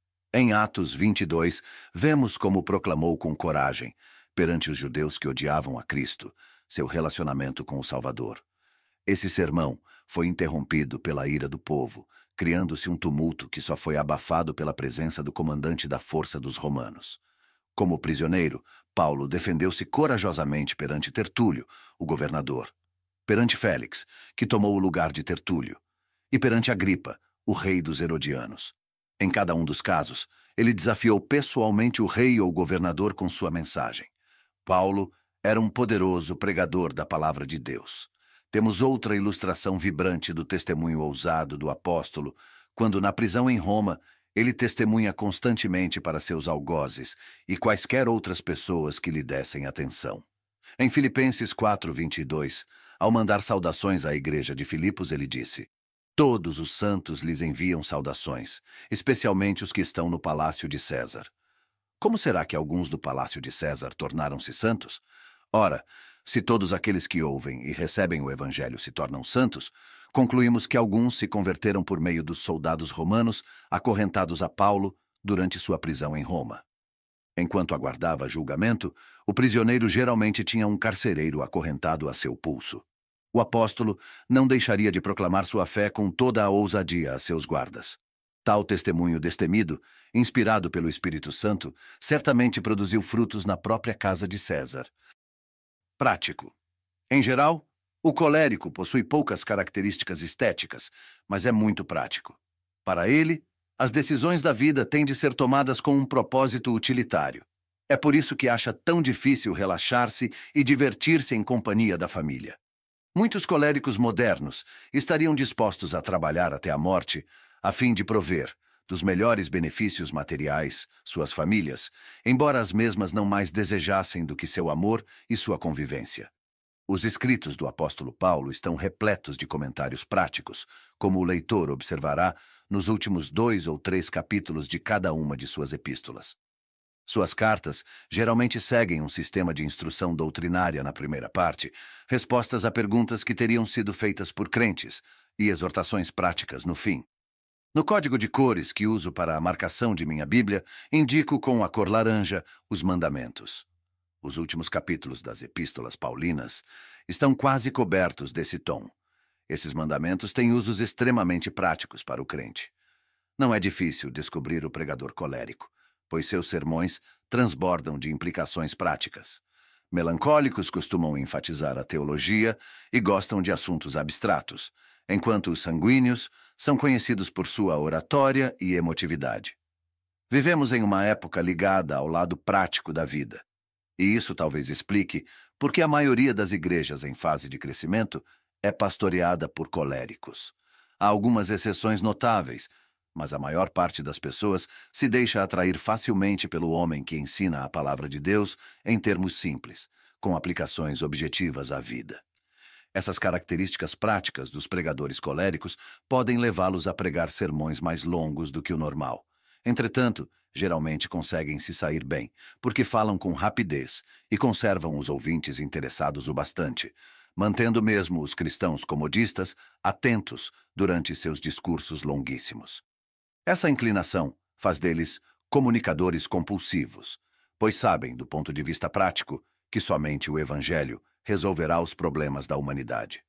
Em Atos 22, vemos como proclamou com coragem, perante os judeus que odiavam a Cristo, seu relacionamento com o Salvador. Esse sermão foi interrompido pela ira do povo, criando-se um tumulto que só foi abafado pela presença do comandante da força dos romanos. Como prisioneiro, Paulo defendeu-se corajosamente perante Tertúlio, o governador, perante Félix, que tomou o lugar de Tertúlio, e perante Agripa, o rei dos Herodianos. Em cada um dos casos, ele desafiou pessoalmente o rei ou governador com sua mensagem. Paulo era um poderoso pregador da palavra de Deus. Temos outra ilustração vibrante do testemunho ousado do apóstolo, quando na prisão em Roma, ele testemunha constantemente para seus algozes e quaisquer outras pessoas que lhe dessem atenção. Em Filipenses 4:22, ao mandar saudações à igreja de Filipos, ele disse: "Todos os santos lhes enviam saudações, especialmente os que estão no palácio de César." Como será que alguns do palácio de César tornaram-se santos? Ora, se todos aqueles que ouvem e recebem o evangelho se tornam santos, concluímos que alguns se converteram por meio dos soldados romanos acorrentados a Paulo durante sua prisão em Roma. Enquanto aguardava julgamento, o prisioneiro geralmente tinha um carcereiro acorrentado a seu pulso. O apóstolo não deixaria de proclamar sua fé com toda a ousadia a seus guardas. Tal testemunho destemido, inspirado pelo Espírito Santo, certamente produziu frutos na própria casa de César. Prático. Em geral, o colérico possui poucas características estéticas, mas é muito prático. Para ele, as decisões da vida têm de ser tomadas com um propósito utilitário. É por isso que acha tão difícil relaxar-se e divertir-se em companhia da família. Muitos coléricos modernos estariam dispostos a trabalhar até a morte a fim de prover dos melhores benefícios materiais suas famílias, embora as mesmas não mais desejassem do que seu amor e sua convivência. Os escritos do apóstolo Paulo estão repletos de comentários práticos, como o leitor observará nos últimos 2 ou 3 capítulos de cada uma de suas epístolas. Suas cartas geralmente seguem um sistema de instrução doutrinária na primeira parte, respostas a perguntas que teriam sido feitas por crentes e exortações práticas no fim. No código de cores que uso para a marcação de minha Bíblia, indico com a cor laranja os mandamentos. Os últimos capítulos das epístolas paulinas estão quase cobertos desse tom. Esses mandamentos têm usos extremamente práticos para o crente. Não é difícil descobrir o pregador colérico, pois seus sermões transbordam de implicações práticas. Melancólicos costumam enfatizar a teologia e gostam de assuntos abstratos, enquanto os sanguíneos são conhecidos por sua oratória e emotividade. Vivemos em uma época ligada ao lado prático da vida, e isso talvez explique por que a maioria das igrejas em fase de crescimento é pastoreada por coléricos. Há algumas exceções notáveis, mas a maior parte das pessoas se deixa atrair facilmente pelo homem que ensina a palavra de Deus em termos simples, com aplicações objetivas à vida. Essas características práticas dos pregadores coléricos podem levá-los a pregar sermões mais longos do que o normal. Entretanto, geralmente conseguem se sair bem, porque falam com rapidez e conservam os ouvintes interessados o bastante, mantendo mesmo os cristãos comodistas atentos durante seus discursos longuíssimos. Essa inclinação faz deles comunicadores compulsivos, pois sabem, do ponto de vista prático, que somente o Evangelho resolverá os problemas da humanidade.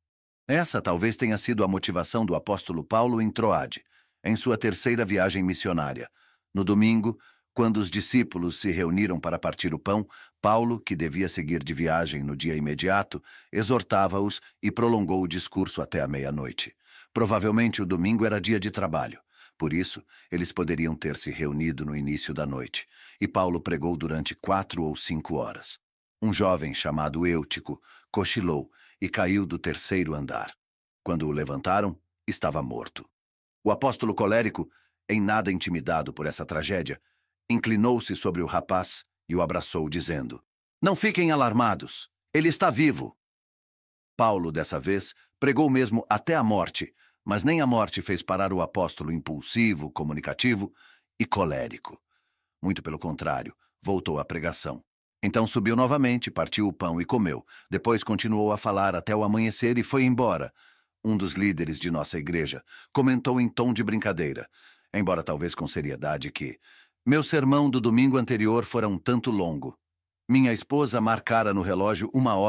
Essa talvez tenha sido a motivação do apóstolo Paulo em Troade, em sua terceira viagem missionária. No domingo, quando os discípulos se reuniram para partir o pão, Paulo, que devia seguir de viagem no dia imediato, exortava-os e prolongou o discurso até a meia-noite. Provavelmente o domingo era dia de trabalho. Por isso, eles poderiam ter se reunido no início da noite, e Paulo pregou durante 4 ou 5 horas. Um jovem chamado Eutico cochilou e caiu do terceiro andar. Quando o levantaram, estava morto. O apóstolo colérico, em nada intimidado por essa tragédia, inclinou-se sobre o rapaz e o abraçou, dizendo: "Não fiquem alarmados, ele está vivo." Paulo, dessa vez, pregou mesmo até a morte, mas nem a morte fez parar o apóstolo impulsivo, comunicativo e colérico. Muito pelo contrário, voltou à pregação. Então subiu novamente, partiu o pão e comeu. Depois continuou a falar até o amanhecer e foi embora. Um dos líderes de nossa igreja comentou em tom de brincadeira, embora talvez com seriedade, que meu sermão do domingo anterior fora um tanto longo. Minha esposa marcara no relógio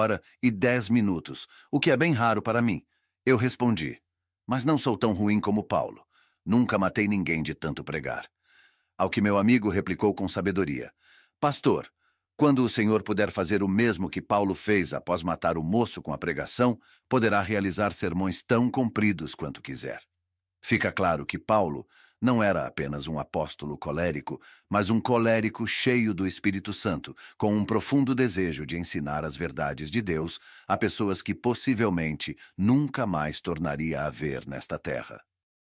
1h10, o que é bem raro para mim. Eu respondi: "Mas não sou tão ruim como Paulo. Nunca matei ninguém de tanto pregar." Ao que meu amigo replicou com sabedoria: "Pastor, quando o senhor puder fazer o mesmo que Paulo fez após matar o moço com a pregação, poderá realizar sermões tão compridos quanto quiser." Fica claro que Paulo não era apenas um apóstolo colérico, mas um colérico cheio do Espírito Santo, com um profundo desejo de ensinar as verdades de Deus a pessoas que possivelmente nunca mais tornaria a ver nesta terra.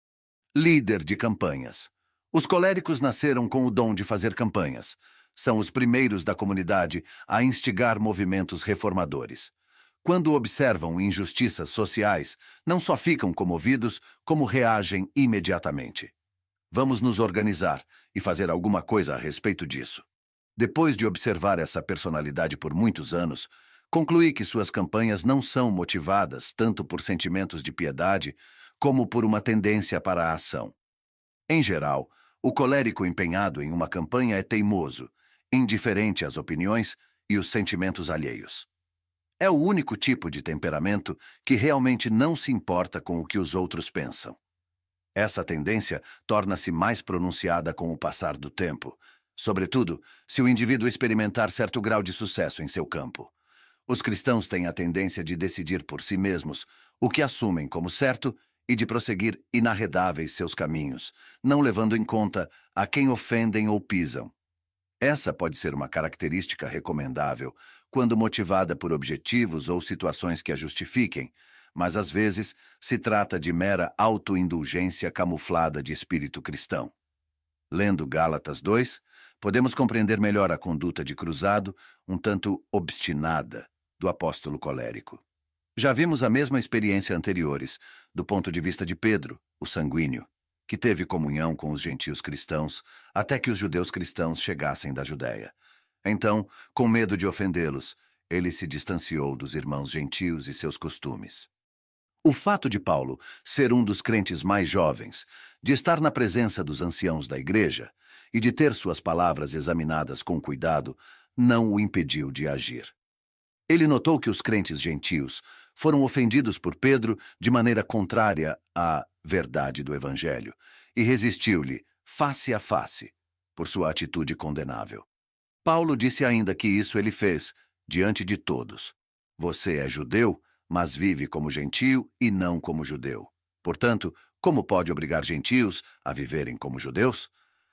Líder de campanhas. Os coléricos nasceram com o dom de fazer campanhas. São os primeiros da comunidade a instigar movimentos reformadores. Quando observam injustiças sociais, não só ficam comovidos, como reagem imediatamente. Vamos nos organizar e fazer alguma coisa a respeito disso. Depois de observar essa personalidade por muitos anos, concluí que suas campanhas não são motivadas tanto por sentimentos de piedade, como por uma tendência para a ação. Em geral, o colérico empenhado em uma campanha é teimoso, indiferente às opiniões e os sentimentos alheios. É o único tipo de temperamento que realmente não se importa com o que os outros pensam. Essa tendência torna-se mais pronunciada com o passar do tempo, sobretudo se o indivíduo experimentar certo grau de sucesso em seu campo. Os cristãos têm a tendência de decidir por si mesmos o que assumem como certo e de prosseguir inarredáveis seus caminhos, não levando em conta a quem ofendem ou pisam. Essa pode ser uma característica recomendável quando motivada por objetivos ou situações que a justifiquem, mas às vezes se trata de mera autoindulgência camuflada de espírito cristão. Lendo Gálatas 2, podemos compreender melhor a conduta de cruzado, um tanto obstinada, do apóstolo colérico. Já vimos a mesma experiência anteriores, do ponto de vista de Pedro, o sanguíneo, que teve comunhão com os gentios cristãos até que os judeus cristãos chegassem da Judéia. Então, com medo de ofendê-los, ele se distanciou dos irmãos gentios e seus costumes. O fato de Paulo ser um dos crentes mais jovens, de estar na presença dos anciãos da igreja e de ter suas palavras examinadas com cuidado, não o impediu de agir. Ele notou que os crentes gentios foram ofendidos por Pedro de maneira contrária à verdade do Evangelho e resistiu-lhe face a face por sua atitude condenável. Paulo disse ainda que isso ele fez diante de todos. Você é judeu, mas vive como gentio e não como judeu. Portanto, como pode obrigar gentios a viverem como judeus?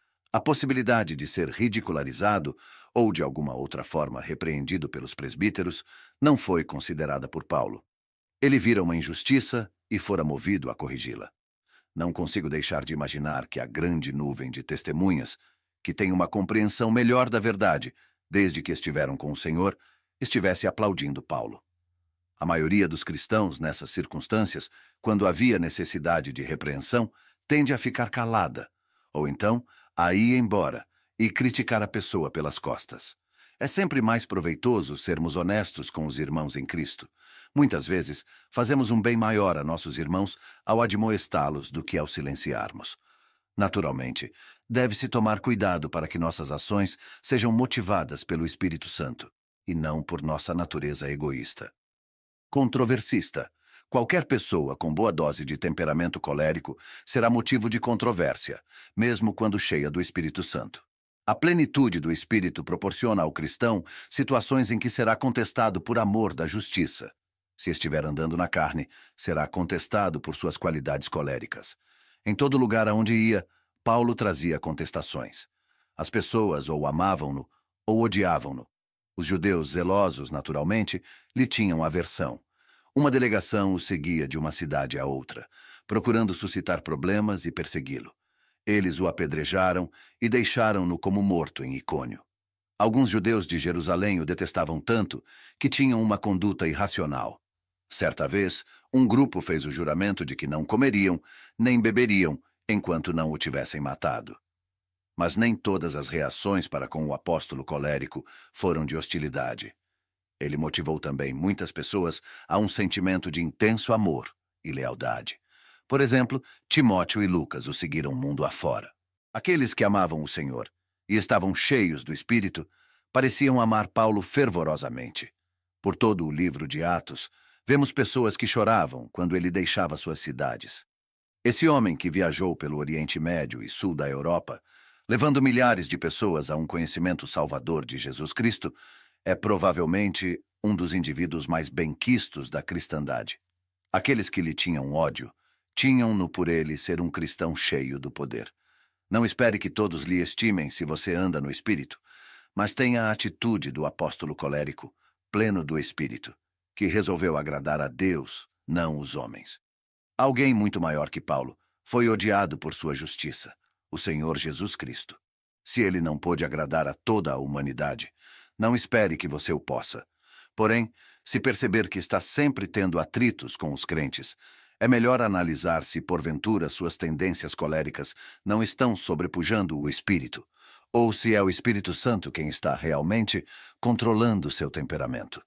A possibilidade de ser ridicularizado ou de alguma outra forma repreendido pelos presbíteros não foi considerada por Paulo. Ele vira uma injustiça e fora movido a corrigi-la. Não consigo deixar de imaginar que a grande nuvem de testemunhas, que tem uma compreensão melhor da verdade desde que estiveram com o Senhor, estivesse aplaudindo Paulo. A maioria dos cristãos, nessas circunstâncias, quando havia necessidade de repreensão, tende a ficar calada, ou então a ir embora e criticar a pessoa pelas costas. É sempre mais proveitoso sermos honestos com os irmãos em Cristo. Muitas vezes, fazemos um bem maior a nossos irmãos ao admoestá-los do que ao silenciarmos. Naturalmente, deve-se tomar cuidado para que nossas ações sejam motivadas pelo Espírito Santo e não por nossa natureza egoísta. Controversista. Qualquer pessoa com boa dose de temperamento colérico será motivo de controvérsia, mesmo quando cheia do Espírito Santo. A plenitude do Espírito proporciona ao cristão situações em que será contestado por amor da justiça. Se estiver andando na carne, será contestado por suas qualidades coléricas. Em todo lugar aonde ia, Paulo trazia contestações. As pessoas ou amavam-no ou odiavam-no. Os judeus zelosos, naturalmente, lhe tinham aversão. Uma delegação o seguia de uma cidade a outra, procurando suscitar problemas e persegui-lo. Eles o apedrejaram e deixaram-no como morto em Icônio. Alguns judeus de Jerusalém o detestavam tanto que tinham uma conduta irracional. Certa vez, um grupo fez o juramento de que não comeriam nem beberiam enquanto não o tivessem matado. Mas nem todas as reações para com o apóstolo colérico foram de hostilidade. Ele motivou também muitas pessoas a um sentimento de intenso amor e lealdade. Por exemplo, Timóteo e Lucas o seguiram mundo afora. Aqueles que amavam o Senhor e estavam cheios do Espírito pareciam amar Paulo fervorosamente. Por todo o livro de Atos, vemos pessoas que choravam quando ele deixava suas cidades. Esse homem que viajou pelo Oriente Médio e Sul da Europa, levando milhares de pessoas a um conhecimento salvador de Jesus Cristo, é provavelmente um dos indivíduos mais benquistos da cristandade. Aqueles que lhe tinham ódio, tinham-no por ele ser um cristão cheio do poder. Não espere que todos lhe estimem se você anda no Espírito, mas tenha a atitude do apóstolo colérico, pleno do Espírito, que resolveu agradar a Deus, não os homens. Alguém muito maior que Paulo foi odiado por sua justiça, o Senhor Jesus Cristo. Se ele não pôde agradar a toda a humanidade, não espere que você o possa. Porém, se perceber que está sempre tendo atritos com os crentes, é melhor analisar se, porventura, suas tendências coléricas não estão sobrepujando o espírito, ou se é o Espírito Santo quem está realmente controlando seu temperamento.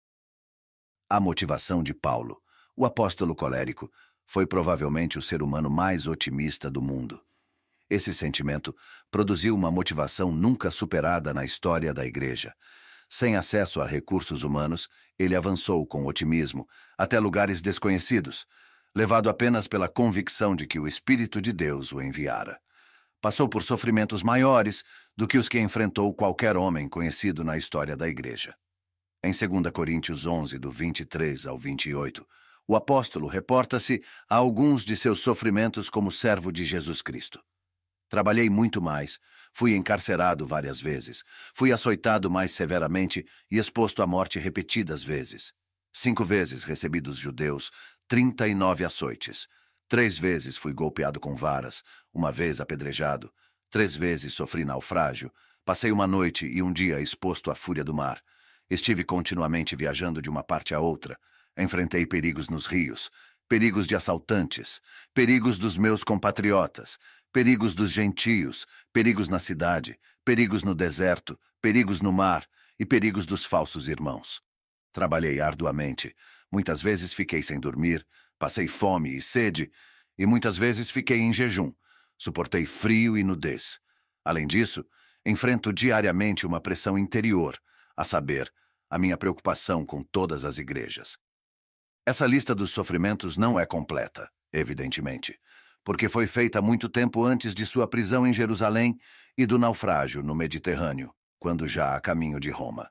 A motivação de Paulo, o apóstolo colérico, foi provavelmente o ser humano mais otimista do mundo. Esse sentimento produziu uma motivação nunca superada na história da Igreja. Sem acesso a recursos humanos, ele avançou com otimismo até lugares desconhecidos, levado apenas pela convicção de que o Espírito de Deus o enviara. Passou por sofrimentos maiores do que os que enfrentou qualquer homem conhecido na história da Igreja. Em 2 Coríntios 11, do 23 ao 28, o apóstolo reporta-se a alguns de seus sofrimentos como servo de Jesus Cristo. Trabalhei muito mais, fui encarcerado várias vezes, fui açoitado mais severamente e exposto à morte repetidas vezes. 5 vezes recebi dos judeus 39 açoites. 3 vezes fui golpeado com varas, 1 vez apedrejado, 3 vezes sofri naufrágio, passei uma noite e um dia exposto à fúria do mar. Estive continuamente viajando de uma parte a outra. Enfrentei perigos nos rios, perigos de assaltantes, perigos dos meus compatriotas, perigos dos gentios, perigos na cidade, perigos no deserto, perigos no mar e perigos dos falsos irmãos. Trabalhei arduamente, muitas vezes fiquei sem dormir, passei fome e sede, e muitas vezes fiquei em jejum, suportei frio e nudez. Além disso, enfrento diariamente uma pressão interior, a saber, a minha preocupação com todas as igrejas. Essa lista dos sofrimentos não é completa, evidentemente, porque foi feita muito tempo antes de sua prisão em Jerusalém e do naufrágio no Mediterrâneo, quando já a caminho de Roma.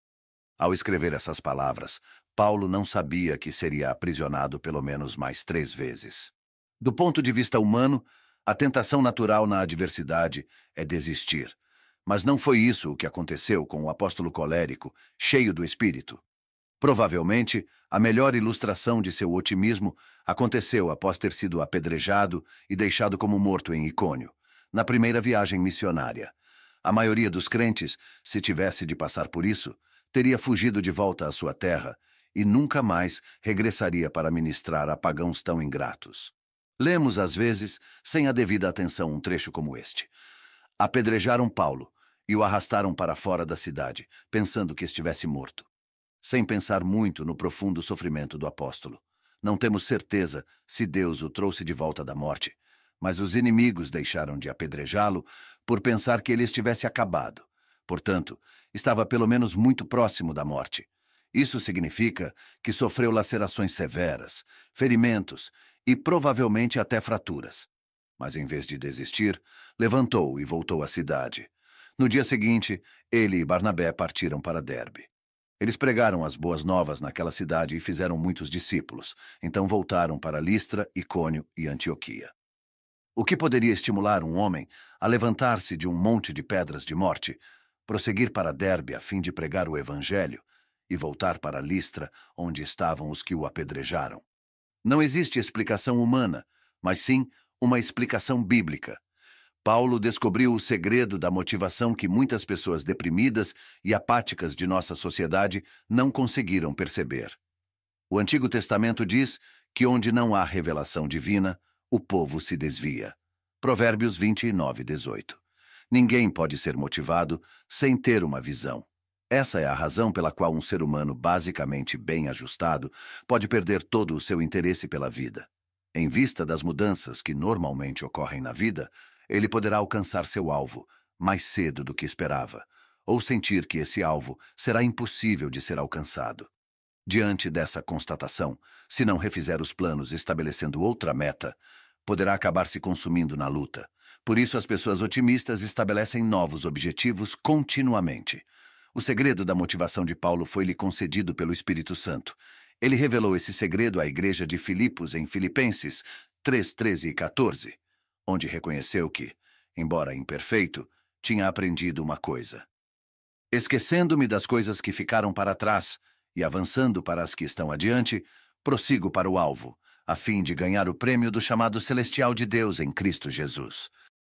Ao escrever essas palavras, Paulo não sabia que seria aprisionado pelo menos mais 3 vezes. Do ponto de vista humano, a tentação natural na adversidade é desistir. Mas não foi isso o que aconteceu com o apóstolo colérico, cheio do Espírito. Provavelmente, a melhor ilustração de seu otimismo aconteceu após ter sido apedrejado e deixado como morto em Icônio, na primeira viagem missionária. A maioria dos crentes, se tivesse de passar por isso, teria fugido de volta à sua terra e nunca mais regressaria para ministrar a pagãos tão ingratos. Lemos, às vezes, sem a devida atenção, um trecho como este. Apedrejaram Paulo e o arrastaram para fora da cidade, pensando que estivesse morto. Sem pensar muito no profundo sofrimento do apóstolo. Não temos certeza se Deus o trouxe de volta da morte, mas os inimigos deixaram de apedrejá-lo por pensar que ele estivesse acabado. Portanto, estava pelo menos muito próximo da morte. Isso significa que sofreu lacerações severas, ferimentos e provavelmente até fraturas. Mas em vez de desistir, levantou e voltou à cidade. No dia seguinte, ele e Barnabé partiram para Derbe. Eles pregaram as boas novas naquela cidade e fizeram muitos discípulos. Então voltaram para Listra, Icônio e Antioquia. O que poderia estimular um homem a levantar-se de um monte de pedras de morte, prosseguir para Derbe a fim de pregar o evangelho e voltar para Listra, onde estavam os que o apedrejaram? Não existe explicação humana, mas sim uma explicação bíblica. Paulo descobriu o segredo da motivação que muitas pessoas deprimidas e apáticas de nossa sociedade não conseguiram perceber. O Antigo Testamento diz que onde não há revelação divina, o povo se desvia. Provérbios 29:18. Ninguém pode ser motivado sem ter uma visão. Essa é a razão pela qual um ser humano basicamente bem ajustado pode perder todo o seu interesse pela vida. Em vista das mudanças que normalmente ocorrem na vida, ele poderá alcançar seu alvo mais cedo do que esperava, ou sentir que esse alvo será impossível de ser alcançado. Diante dessa constatação, se não refizer os planos estabelecendo outra meta, poderá acabar se consumindo na luta. Por isso, as pessoas otimistas estabelecem novos objetivos continuamente. O segredo da motivação de Paulo foi-lhe concedido pelo Espírito Santo. Ele revelou esse segredo à igreja de Filipos em Filipenses 3:13 e 14, onde reconheceu que, embora imperfeito, tinha aprendido uma coisa. Esquecendo-me das coisas que ficaram para trás e avançando para as que estão adiante, prossigo para o alvo, a fim de ganhar o prêmio do chamado celestial de Deus em Cristo Jesus.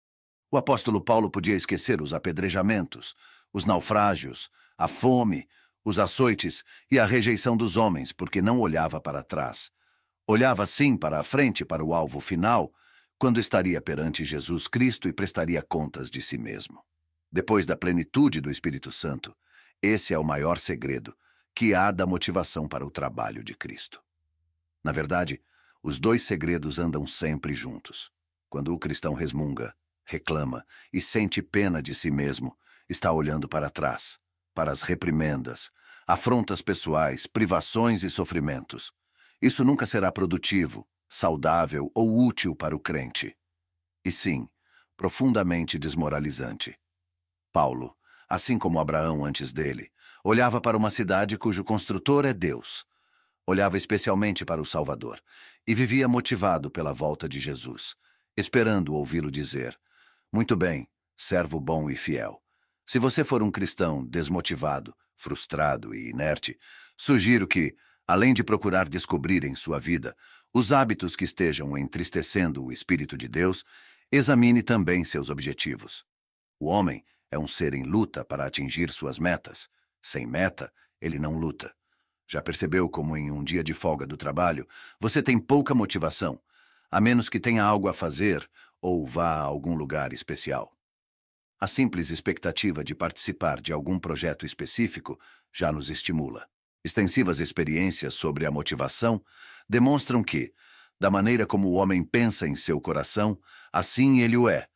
O apóstolo Paulo podia esquecer os apedrejamentos, os naufrágios, a fome, os açoites e a rejeição dos homens, porque não olhava para trás. Olhava sim para a frente, para o alvo final, quando estaria perante Jesus Cristo e prestaria contas de si mesmo. Depois da plenitude do Espírito Santo, esse é o maior segredo que há da motivação para o trabalho de Cristo. Na verdade, os dois segredos andam sempre juntos. Quando o cristão resmunga, reclama e sente pena de si mesmo, está olhando para trás, para as reprimendas, afrontas pessoais, privações e sofrimentos. Isso nunca será produtivo, saudável ou útil para o crente. E sim, profundamente desmoralizante. Paulo, assim como Abraão antes dele, olhava para uma cidade cujo construtor é Deus. Olhava especialmente para o Salvador e vivia motivado pela volta de Jesus, esperando ouvi-lo dizer: "Muito bem, servo bom e fiel. Se você for um cristão desmotivado, frustrado e inerte, sugiro que, além de procurar descobrir em sua vida os hábitos que estejam entristecendo o Espírito de Deus, examine também seus objetivos. O homem é um ser em luta para atingir suas metas. Sem meta, ele não luta. Já percebeu como em um dia de folga do trabalho, você tem pouca motivação, a menos que tenha algo a fazer ou vá a algum lugar especial? A simples expectativa de participar de algum projeto específico já nos estimula. Extensivas experiências sobre a motivação demonstram que, da maneira como o homem pensa em seu coração, assim ele o é,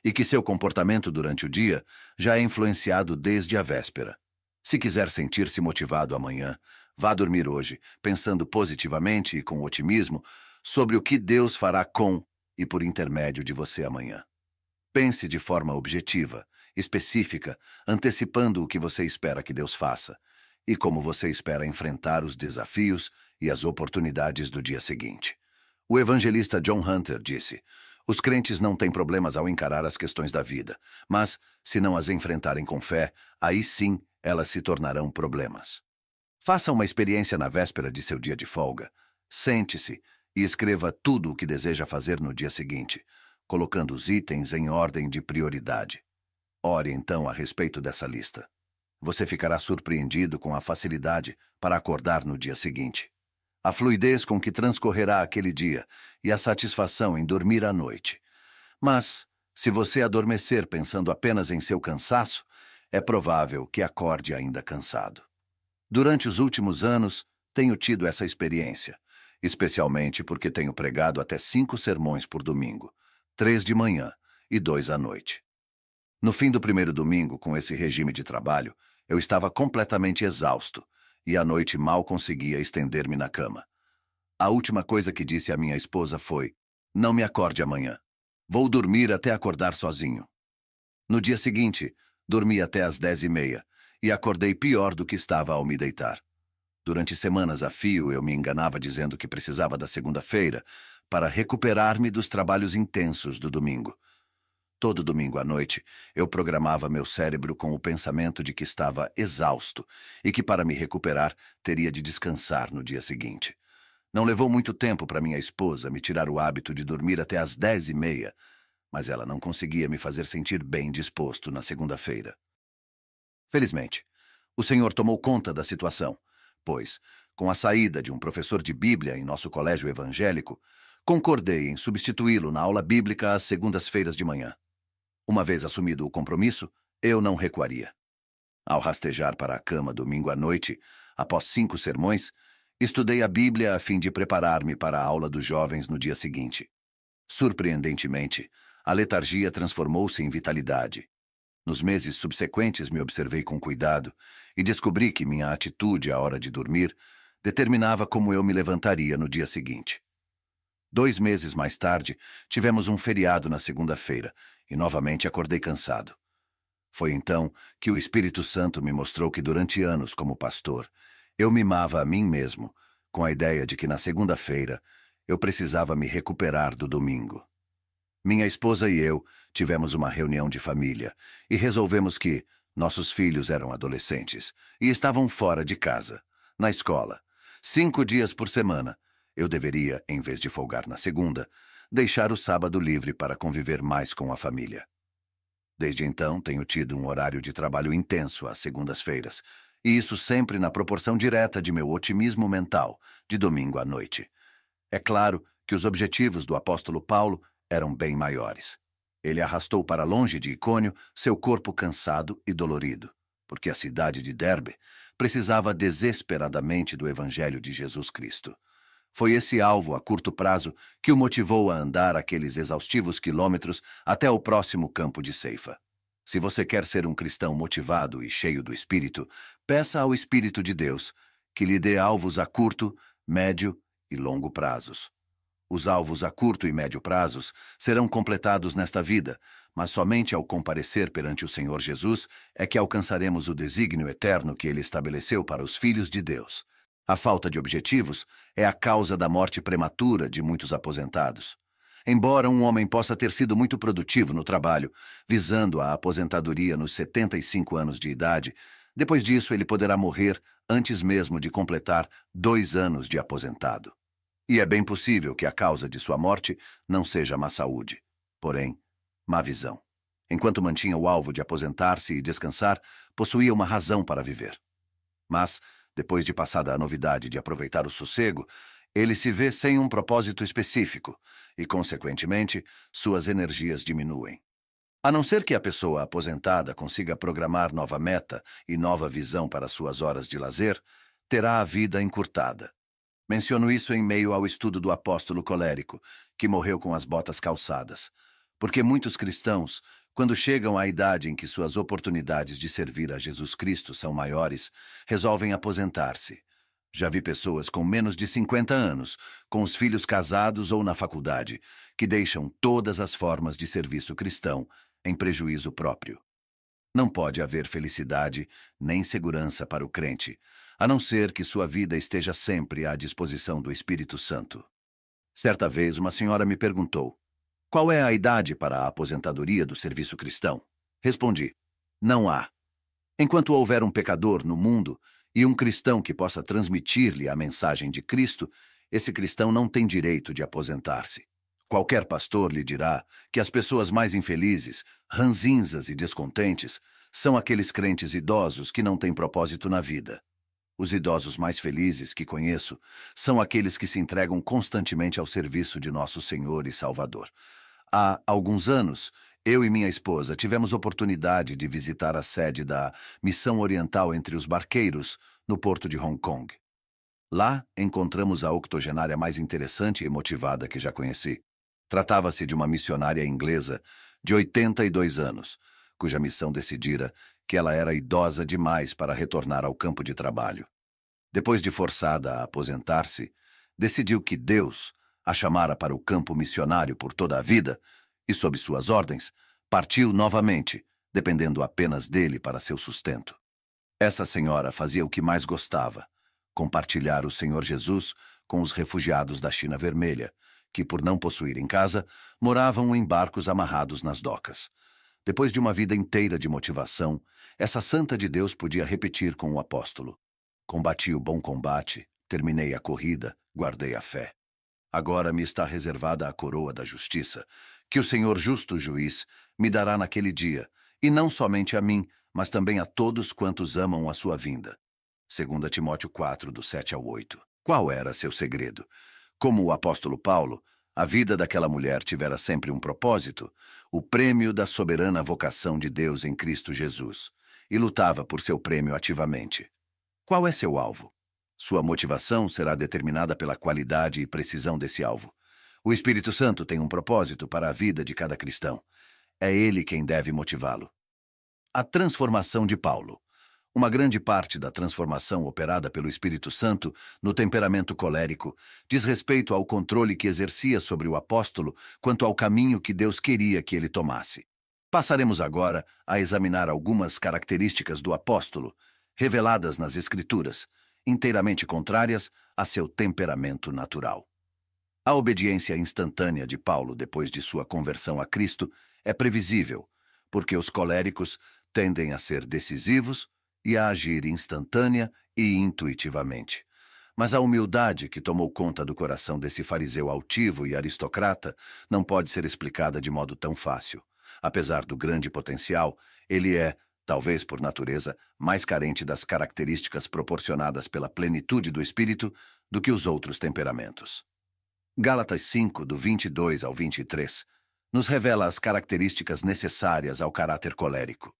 e que seu comportamento durante o dia já é influenciado desde a véspera. Se quiser sentir-se motivado amanhã, vá dormir hoje, pensando positivamente e com otimismo sobre o que Deus fará com e por intermédio de você amanhã. Pense de forma objetiva, específica, antecipando o que você espera que Deus faça e como você espera enfrentar os desafios e as oportunidades do dia seguinte. O evangelista John Hunter disse: os crentes não têm problemas ao encarar as questões da vida, mas, se não as enfrentarem com fé, aí sim elas se tornarão problemas. Faça uma experiência na véspera de seu dia de folga. Sente-se e escreva tudo o que deseja fazer no dia seguinte, colocando os itens em ordem de prioridade. Ore então a respeito dessa lista. Você ficará surpreendido com a facilidade para acordar no dia seguinte, a fluidez com que transcorrerá aquele dia e a satisfação em dormir à noite. Mas, se você adormecer pensando apenas em seu cansaço, é provável que acorde ainda cansado. Durante os últimos anos, tenho tido essa experiência, especialmente porque tenho pregado até 5 sermões por domingo, 3 de manhã e 2 à noite. No fim do primeiro domingo, com esse regime de trabalho, eu estava completamente exausto e à noite mal conseguia estender-me na cama. A última coisa que disse à minha esposa foi: não me acorde amanhã. Vou dormir até acordar sozinho. No dia seguinte, dormi até às 10h30 e acordei pior do que estava ao me deitar. Durante semanas a fio, eu me enganava dizendo que precisava da segunda-feira para recuperar-me dos trabalhos intensos do domingo. Todo domingo à noite, eu programava meu cérebro com o pensamento de que estava exausto e que, para me recuperar, teria de descansar no dia seguinte. Não levou muito tempo para minha esposa me tirar o hábito de dormir até às 10h30, mas ela não conseguia me fazer sentir bem disposto na segunda-feira. Felizmente, o Senhor tomou conta da situação, pois, com a saída de um professor de Bíblia em nosso colégio evangélico, concordei em substituí-lo na aula bíblica às segundas-feiras de manhã. Uma vez assumido o compromisso, eu não recuaria. Ao rastejar para a cama domingo à noite, após 5 sermões, estudei a Bíblia a fim de preparar-me para a aula dos jovens no dia seguinte. Surpreendentemente, a letargia transformou-se em vitalidade. Nos meses subsequentes me observei com cuidado e descobri que minha atitude à hora de dormir determinava como eu me levantaria no dia seguinte. 2 meses mais tarde, tivemos um feriado na segunda-feira e novamente acordei cansado. Foi então que o Espírito Santo me mostrou que durante anos, como pastor, eu mimava a mim mesmo, com a ideia de que na segunda-feira eu precisava me recuperar do domingo. Minha esposa e eu tivemos uma reunião de família e resolvemos que nossos filhos eram adolescentes e estavam fora de casa, na escola, 5 dias por semana. Eu deveria, em vez de folgar na segunda, deixar o sábado livre para conviver mais com a família. Desde então, tenho tido um horário de trabalho intenso às segundas-feiras, e isso sempre na proporção direta de meu otimismo mental, de domingo à noite. É claro que os objetivos do apóstolo Paulo eram bem maiores. Ele arrastou para longe de Icônio seu corpo cansado e dolorido, porque a cidade de Derbe precisava desesperadamente do Evangelho de Jesus Cristo. Foi esse alvo a curto prazo que o motivou a andar aqueles exaustivos quilômetros até o próximo campo de ceifa. Se você quer ser um cristão motivado e cheio do Espírito, peça ao Espírito de Deus que lhe dê alvos a curto, médio e longo prazos. Os alvos a curto e médio prazos serão completados nesta vida, mas somente ao comparecer perante o Senhor Jesus é que alcançaremos o desígnio eterno que Ele estabeleceu para os filhos de Deus. A falta de objetivos é a causa da morte prematura de muitos aposentados. Embora um homem possa ter sido muito produtivo no trabalho, visando a aposentadoria nos 75 anos de idade, depois disso ele poderá morrer antes mesmo de completar 2 anos de aposentado. E é bem possível que a causa de sua morte não seja má saúde, porém, má visão. Enquanto mantinha o alvo de aposentar-se e descansar, possuía uma razão para viver. Mas, depois de passada a novidade de aproveitar o sossego, ele se vê sem um propósito específico e, consequentemente, suas energias diminuem. A não ser que a pessoa aposentada consiga programar nova meta e nova visão para suas horas de lazer, terá a vida encurtada. Menciono isso em meio ao estudo do apóstolo colérico, que morreu com as botas calçadas. Porque muitos cristãos, quando chegam à idade em que suas oportunidades de servir a Jesus Cristo são maiores, resolvem aposentar-se. Já vi pessoas com menos de 50 anos, com os filhos casados ou na faculdade, que deixam todas as formas de serviço cristão em prejuízo próprio. Não pode haver felicidade nem segurança para o crente, a não ser que sua vida esteja sempre à disposição do Espírito Santo. Certa vez, uma senhora me perguntou: qual é a idade para a aposentadoria do serviço cristão? Respondi: não há. Enquanto houver um pecador no mundo e um cristão que possa transmitir-lhe a mensagem de Cristo, esse cristão não tem direito de aposentar-se. Qualquer pastor lhe dirá que as pessoas mais infelizes, ranzinzas e descontentes são aqueles crentes idosos que não têm propósito na vida. Os idosos mais felizes que conheço são aqueles que se entregam constantemente ao serviço de nosso Senhor e Salvador. Há alguns anos, eu e minha esposa tivemos oportunidade de visitar a sede da Missão Oriental entre os Barqueiros, no porto de Hong Kong. Lá, encontramos a octogenária mais interessante e motivada que já conheci. Tratava-se de uma missionária inglesa de 82 anos, cuja missão decidira que ela era idosa demais para retornar ao campo de trabalho. Depois de forçada a aposentar-se, decidiu que Deus a chamara para o campo missionário por toda a vida e, sob suas ordens, partiu novamente, dependendo apenas dele para seu sustento. Essa senhora fazia o que mais gostava: compartilhar o Senhor Jesus com os refugiados da China Vermelha, que, por não possuírem casa, moravam em barcos amarrados nas docas. Depois de uma vida inteira de motivação, essa santa de Deus podia repetir com o apóstolo: combati o bom combate, terminei a corrida, guardei a fé. Agora me está reservada a coroa da justiça, que o Senhor justo juiz me dará naquele dia, e não somente a mim, mas também a todos quantos amam a sua vinda. 2 Timóteo 4, do 7 ao 8. Qual era seu segredo? Como o apóstolo Paulo, a vida daquela mulher tivera sempre um propósito, o prêmio da soberana vocação de Deus em Cristo Jesus, e lutava por seu prêmio ativamente. Qual é seu alvo? Sua motivação será determinada pela qualidade e precisão desse alvo. O Espírito Santo tem um propósito para a vida de cada cristão. É ele quem deve motivá-lo. A transformação de Paulo. Uma grande parte da transformação operada pelo Espírito Santo no temperamento colérico diz respeito ao controle que exercia sobre o apóstolo quanto ao caminho que Deus queria que ele tomasse. Passaremos agora a examinar algumas características do apóstolo, reveladas nas Escrituras, inteiramente contrárias a seu temperamento natural. A obediência instantânea de Paulo depois de sua conversão a Cristo é previsível, porque os coléricos tendem a ser decisivos e a agir instantânea e intuitivamente. Mas a humildade que tomou conta do coração desse fariseu altivo e aristocrata não pode ser explicada de modo tão fácil. Apesar do grande potencial, ele é, talvez por natureza, mais carente das características proporcionadas pela plenitude do espírito do que os outros temperamentos. Gálatas 5, do 22 ao 23, nos revela as características necessárias ao caráter colérico.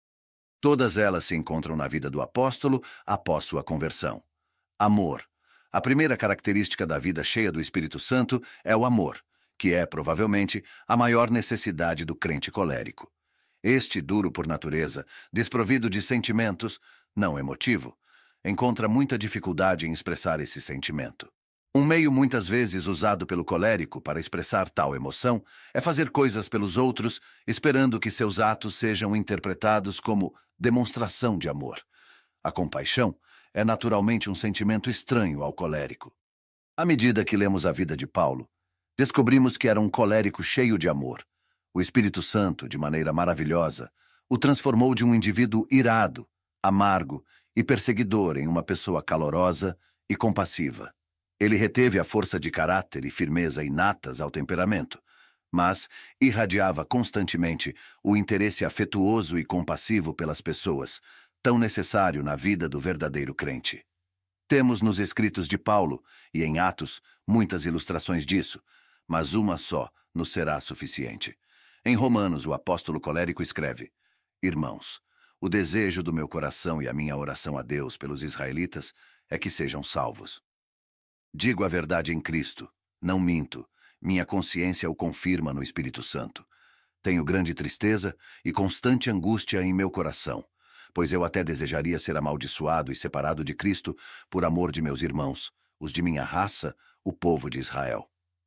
Todas elas se encontram na vida do apóstolo após sua conversão. Amor. A primeira característica da vida cheia do Espírito Santo é o amor, que é, provavelmente, a maior necessidade do crente colérico. Este, duro por natureza, desprovido de sentimentos, não emotivo, encontra muita dificuldade em expressar esse sentimento. Um meio muitas vezes usado pelo colérico para expressar tal emoção é fazer coisas pelos outros, esperando que seus atos sejam interpretados como demonstração de amor. A compaixão é naturalmente um sentimento estranho ao colérico. À medida que lemos a vida de Paulo, descobrimos que era um colérico cheio de amor. O Espírito Santo, de maneira maravilhosa, o transformou de um indivíduo irado, amargo e perseguidor em uma pessoa calorosa e compassiva. Ele reteve a força de caráter e firmeza inatas ao temperamento, mas irradiava constantemente o interesse afetuoso e compassivo pelas pessoas, tão necessário na vida do verdadeiro crente. Temos nos escritos de Paulo e em Atos muitas ilustrações disso, mas uma só nos será suficiente. Em Romanos, o apóstolo colérico escreve: Irmãos, o desejo do meu coração e a minha oração a Deus pelos israelitas é que sejam salvos. Digo a verdade em Cristo, não minto, minha consciência o confirma no Espírito Santo. Tenho grande tristeza e constante angústia em meu coração, pois eu até desejaria ser amaldiçoado e separado de Cristo por amor de meus irmãos, os de minha raça, o povo de Israel.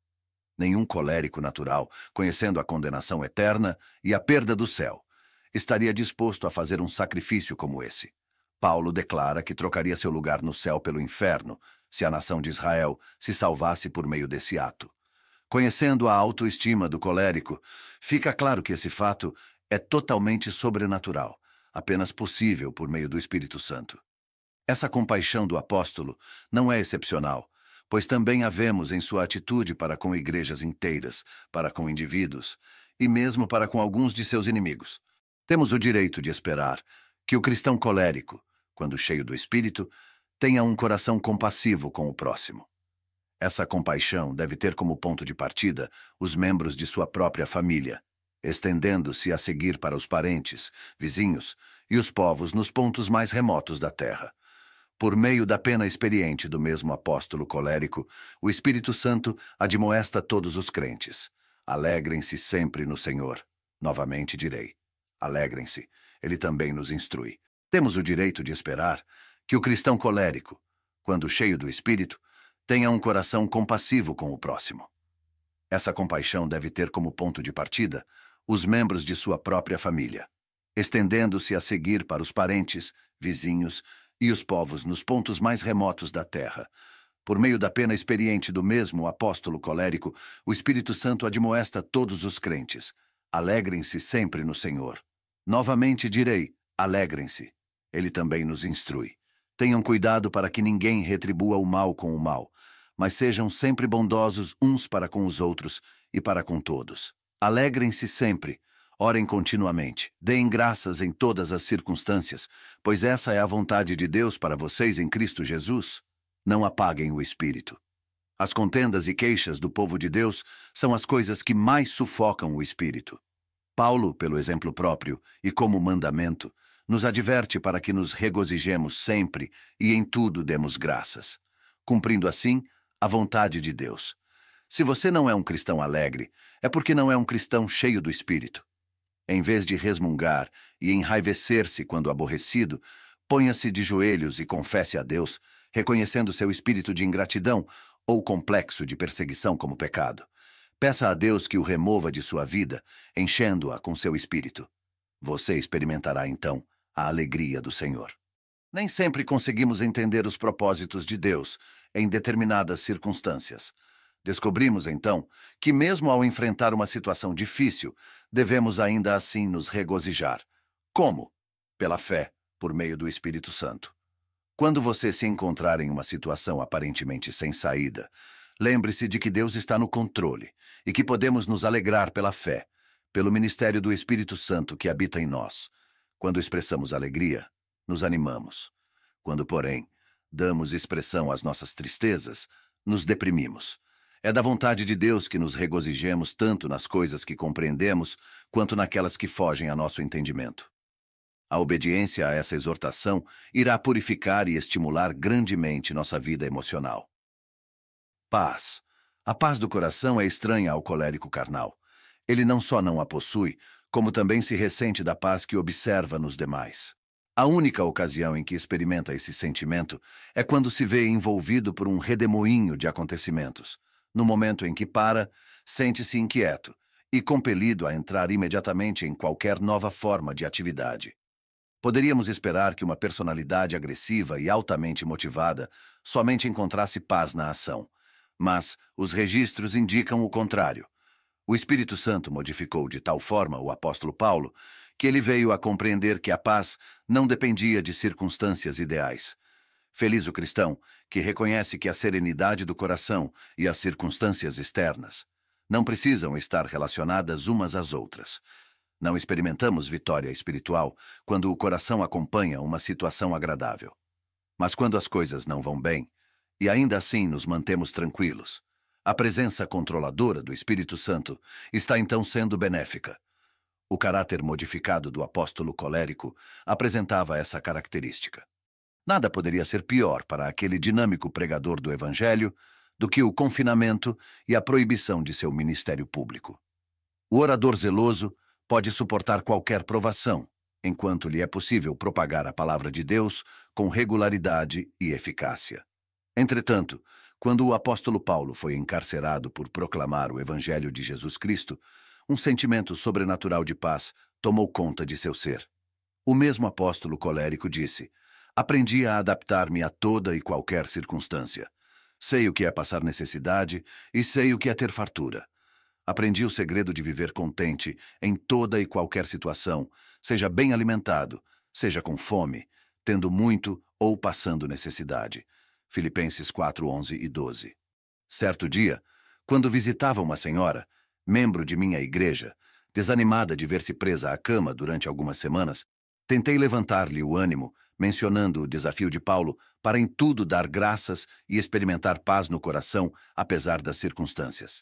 Nenhum colérico natural, conhecendo a condenação eterna e a perda do céu, estaria disposto a fazer um sacrifício como esse. Paulo declara que trocaria seu lugar no céu pelo inferno se a nação de Israel se salvasse por meio desse ato. Conhecendo a autoestima do colérico, fica claro que esse fato é totalmente sobrenatural, apenas possível por meio do Espírito Santo. Essa compaixão do apóstolo não é excepcional, pois também a vemos em sua atitude para com igrejas inteiras, para com indivíduos e mesmo para com alguns de seus inimigos. Temos o direito de esperar que o cristão colérico, quando cheio do Espírito, tenha um coração compassivo com o próximo. Essa compaixão deve ter como ponto de partida os membros de sua própria família, estendendo-se a seguir para os parentes, vizinhos e os povos nos pontos mais remotos da terra. Por meio da pena experiente do mesmo apóstolo colérico, o Espírito Santo admoesta todos os crentes. Alegrem-se sempre no Senhor. Novamente direi, alegrem-se. Ele também nos instrui. Temos o direito de esperar que o cristão colérico, quando cheio do Espírito, tenha um coração compassivo com o próximo. Essa compaixão deve ter como ponto de partida os membros de sua própria família, estendendo-se a seguir para os parentes, vizinhos e os povos nos pontos mais remotos da terra. Por meio da pena experiente do mesmo apóstolo colérico, o Espírito Santo admoesta todos os crentes. Alegrem-se sempre no Senhor. Novamente direi, alegrem-se. Ele também nos instrui. Tenham cuidado para que ninguém retribua o mal com o mal, mas sejam sempre bondosos uns para com os outros e para com todos. Alegrem-se sempre, orem continuamente, deem graças em todas as circunstâncias, pois essa é a vontade de Deus para vocês em Cristo Jesus. Não apaguem o espírito. As contendas e queixas do povo de Deus são as coisas que mais sufocam o espírito. Paulo, pelo exemplo próprio e como mandamento, nos adverte para que nos regozijemos sempre e em tudo demos graças, cumprindo assim a vontade de Deus. Se você não é um cristão alegre, é porque não é um cristão cheio do Espírito. Em vez de resmungar e enraivecer-se quando aborrecido, ponha-se de joelhos e confesse a Deus, reconhecendo seu espírito de ingratidão ou complexo de perseguição como pecado. Peça a Deus que o remova de sua vida, enchendo-a com seu espírito. Você experimentará, então, a alegria do Senhor. Nem sempre conseguimos entender os propósitos de Deus em determinadas circunstâncias. Descobrimos, então, que mesmo ao enfrentar uma situação difícil, devemos ainda assim nos regozijar. Como? Pela fé, por meio do Espírito Santo. Quando você se encontrar em uma situação aparentemente sem saída, lembre-se de que Deus está no controle e que podemos nos alegrar pela fé, pelo ministério do Espírito Santo que habita em nós. Quando expressamos alegria, nos animamos. Quando, porém, damos expressão às nossas tristezas, nos deprimimos. É da vontade de Deus que nos regozijemos tanto nas coisas que compreendemos, quanto naquelas que fogem a nosso entendimento. A obediência a essa exortação irá purificar e estimular grandemente nossa vida emocional. Paz. A paz do coração é estranha ao colérico carnal. Ele não só não a possui, como também se ressente da paz que observa nos demais. A única ocasião em que experimenta esse sentimento é quando se vê envolvido por um redemoinho de acontecimentos. No momento em que para, sente-se inquieto e compelido a entrar imediatamente em qualquer nova forma de atividade. Poderíamos esperar que uma personalidade agressiva e altamente motivada somente encontrasse paz na ação, mas os registros indicam o contrário. O Espírito Santo modificou de tal forma o apóstolo Paulo que ele veio a compreender que a paz não dependia de circunstâncias ideais. Feliz o cristão que reconhece que a serenidade do coração e as circunstâncias externas não precisam estar relacionadas umas às outras. Não experimentamos vitória espiritual quando o coração acompanha uma situação agradável. Mas quando as coisas não vão bem, e ainda assim nos mantemos tranquilos, a presença controladora do Espírito Santo está então sendo benéfica. O caráter modificado do apóstolo colérico apresentava essa característica. Nada poderia ser pior para aquele dinâmico pregador do Evangelho do que o confinamento e a proibição de seu ministério público. O orador zeloso pode suportar qualquer provação, enquanto lhe é possível propagar a palavra de Deus com regularidade e eficácia. Entretanto, quando o apóstolo Paulo foi encarcerado por proclamar o Evangelho de Jesus Cristo, um sentimento sobrenatural de paz tomou conta de seu ser. O mesmo apóstolo colérico disse: "Aprendi a adaptar-me a toda e qualquer circunstância. Sei o que é passar necessidade e sei o que é ter fartura. Aprendi o segredo de viver contente em toda e qualquer situação, seja bem alimentado, seja com fome, tendo muito ou passando necessidade." Filipenses 4, 11 e 12. Certo dia, quando visitava uma senhora, membro de minha igreja, desanimada de ver-se presa à cama durante algumas semanas, tentei levantar-lhe o ânimo, mencionando o desafio de Paulo para em tudo dar graças e experimentar paz no coração, apesar das circunstâncias.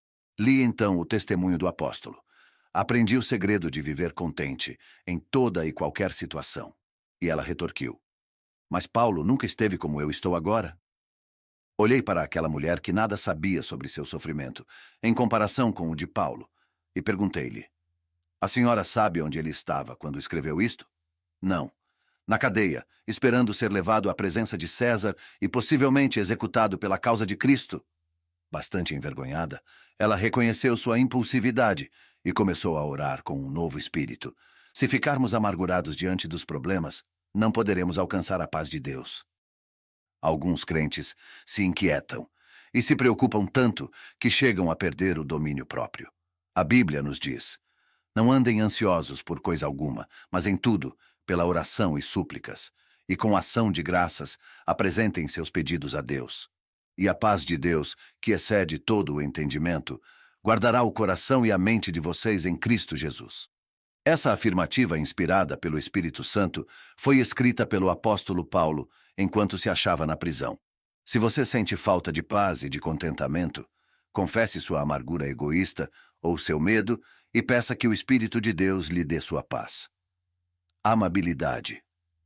Li então o testemunho do apóstolo. Aprendi o segredo de viver contente em toda e qualquer situação. E ela retorquiu: "Mas Paulo nunca esteve como eu estou agora." Olhei para aquela mulher que nada sabia sobre seu sofrimento, em comparação com o de Paulo, e perguntei-lhe: "A senhora sabe onde ele estava quando escreveu isto?" "Não. Na cadeia, esperando ser levado à presença de César e possivelmente executado pela causa de Cristo." Bastante envergonhada, ela reconheceu sua impulsividade e começou a orar com um novo espírito. Se ficarmos amargurados diante dos problemas, não poderemos alcançar a paz de Deus. Alguns crentes se inquietam e se preocupam tanto que chegam a perder o domínio próprio. A Bíblia nos diz: "Não andem ansiosos por coisa alguma, mas em tudo, pela oração e súplicas, e com ação de graças, apresentem seus pedidos a Deus. E a paz de Deus, que excede todo o entendimento, guardará o coração e a mente de vocês em Cristo Jesus." Essa afirmativa, inspirada pelo Espírito Santo, foi escrita pelo apóstolo Paulo enquanto se achava na prisão. Se você sente falta de paz e de contentamento, confesse sua amargura egoísta ou seu medo e peça que o Espírito de Deus lhe dê sua paz. Amabilidade.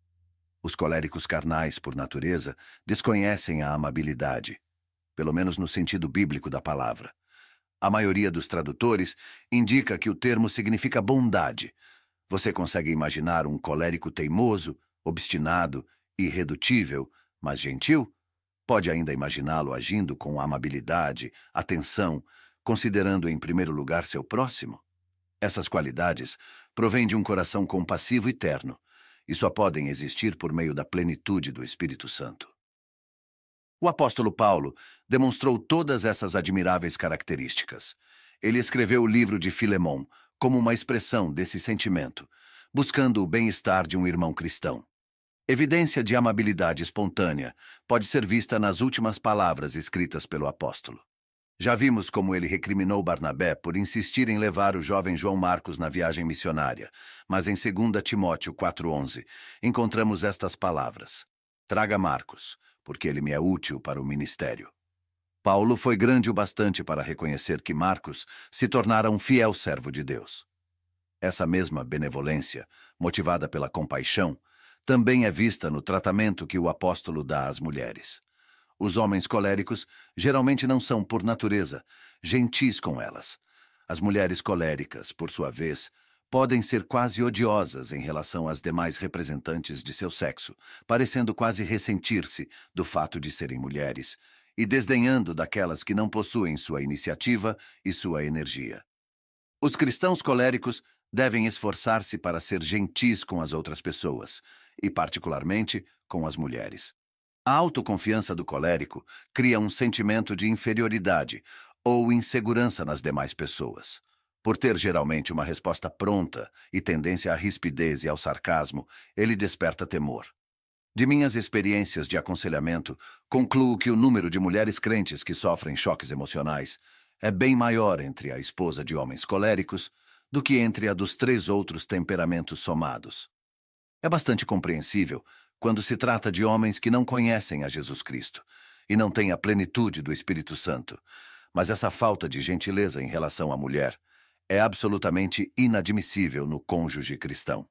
Os coléricos carnais, por natureza, desconhecem a amabilidade, pelo menos no sentido bíblico da palavra. A maioria dos tradutores indica que o termo significa bondade. Você consegue imaginar um colérico teimoso, obstinado, irredutível, mas gentil? Pode ainda imaginá-lo agindo com amabilidade, atenção, considerando em primeiro lugar seu próximo? Essas qualidades provêm de um coração compassivo e terno, e só podem existir por meio da plenitude do Espírito Santo. O apóstolo Paulo demonstrou todas essas admiráveis características. Ele escreveu o livro de Filemão como uma expressão desse sentimento, buscando o bem-estar de um irmão cristão. Evidência de amabilidade espontânea pode ser vista nas últimas palavras escritas pelo apóstolo. Já vimos como ele recriminou Barnabé por insistir em levar o jovem João Marcos na viagem missionária, mas em 2 Timóteo 4,11 encontramos estas palavras: "Traga Marcos, porque ele me é útil para o ministério." Paulo foi grande o bastante para reconhecer que Marcos se tornara um fiel servo de Deus. Essa mesma benevolência, motivada pela compaixão, também é vista no tratamento que o apóstolo dá às mulheres. Os homens coléricos geralmente não são, por natureza, gentis com elas. As mulheres coléricas, por sua vez, podem ser quase odiosas em relação às demais representantes de seu sexo, parecendo quase ressentir-se do fato de serem mulheres e desdenhando daquelas que não possuem sua iniciativa e sua energia. Os cristãos coléricos devem esforçar-se para ser gentis com as outras pessoas, e particularmente com as mulheres. A autoconfiança do colérico cria um sentimento de inferioridade ou insegurança nas demais pessoas. Por ter geralmente uma resposta pronta e tendência à rispidez e ao sarcasmo, ele desperta temor. De minhas experiências de aconselhamento, concluo que o número de mulheres crentes que sofrem choques emocionais é bem maior entre a esposa de homens coléricos do que entre a dos 3 outros temperamentos somados. É bastante compreensível quando se trata de homens que não conhecem a Jesus Cristo e não têm a plenitude do Espírito Santo, mas essa falta de gentileza em relação à mulher é absolutamente inadmissível no cônjuge cristão.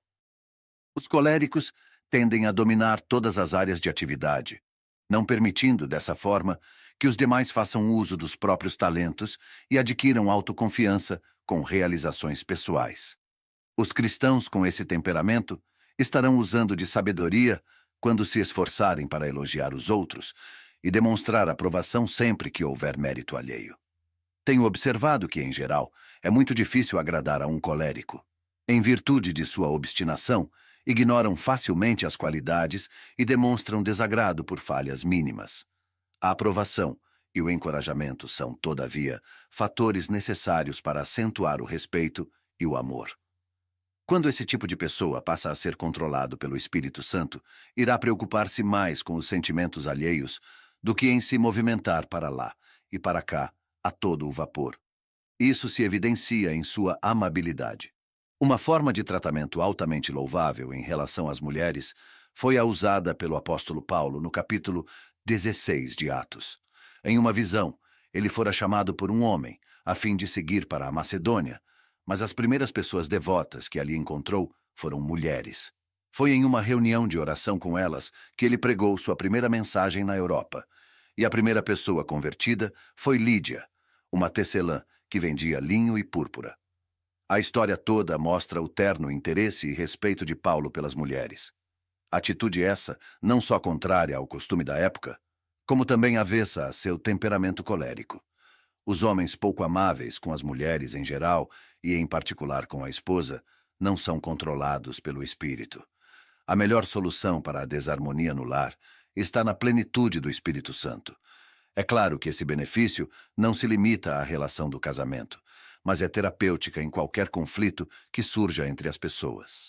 Os coléricos tendem a dominar todas as áreas de atividade, não permitindo, dessa forma, que os demais façam uso dos próprios talentos e adquiram autoconfiança com realizações pessoais. Os cristãos com esse temperamento estarão usando de sabedoria quando se esforçarem para elogiar os outros e demonstrar aprovação sempre que houver mérito alheio. Tenho observado que, em geral, é muito difícil agradar a um colérico. Em virtude de sua obstinação, ignoram facilmente as qualidades e demonstram desagrado por falhas mínimas. A aprovação e o encorajamento são, todavia, fatores necessários para acentuar o respeito e o amor. Quando esse tipo de pessoa passa a ser controlado pelo Espírito Santo, irá preocupar-se mais com os sentimentos alheios do que em se movimentar para lá e para cá a todo o vapor. Isso se evidencia em sua amabilidade. Uma forma de tratamento altamente louvável em relação às mulheres foi a usada pelo apóstolo Paulo no capítulo 16 de Atos. Em uma visão, ele fora chamado por um homem, a fim de seguir para a Macedônia, mas as primeiras pessoas devotas que ali encontrou foram mulheres. Foi em uma reunião de oração com elas que ele pregou sua primeira mensagem na Europa, e a primeira pessoa convertida foi Lídia, uma tecelã que vendia linho e púrpura. A história toda mostra o terno interesse e respeito de Paulo pelas mulheres. Atitude essa não só contrária ao costume da época, como também avessa a seu temperamento colérico. Os homens pouco amáveis com as mulheres em geral, e em particular com a esposa, não são controlados pelo espírito. A melhor solução para a desarmonia no lar está na plenitude do Espírito Santo. É claro que esse benefício não se limita à relação do casamento, mas é terapêutica em qualquer conflito que surja entre as pessoas.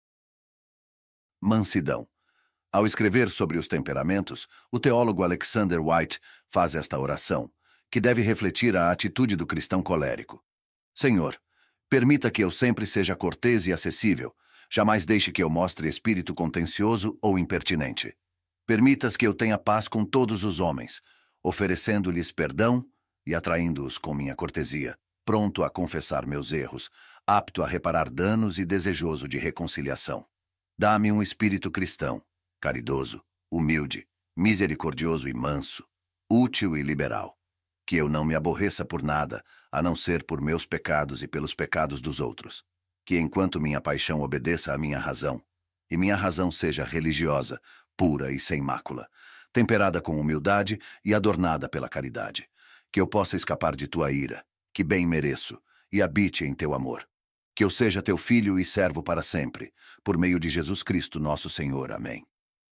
Mansidão. Ao escrever sobre os temperamentos, o teólogo Alexander White faz esta oração, que deve refletir a atitude do cristão colérico. Senhor, permita que eu sempre seja cortês e acessível, jamais deixe que eu mostre espírito contencioso ou impertinente. Permitas que eu tenha paz com todos os homens, oferecendo-lhes perdão e atraindo-os com minha cortesia, pronto a confessar meus erros, apto a reparar danos e desejoso de reconciliação. Dá-me um espírito cristão, caridoso, humilde, misericordioso e manso, útil e liberal. Que eu não me aborreça por nada, a não ser por meus pecados e pelos pecados dos outros. Que enquanto minha paixão obedeça à minha razão, e minha razão seja religiosa, pura e sem mácula, temperada com humildade e adornada pela caridade. Que eu possa escapar de tua ira, que bem mereço, e habite em teu amor. Que eu seja teu filho e servo para sempre, por meio de Jesus Cristo nosso Senhor. Amém.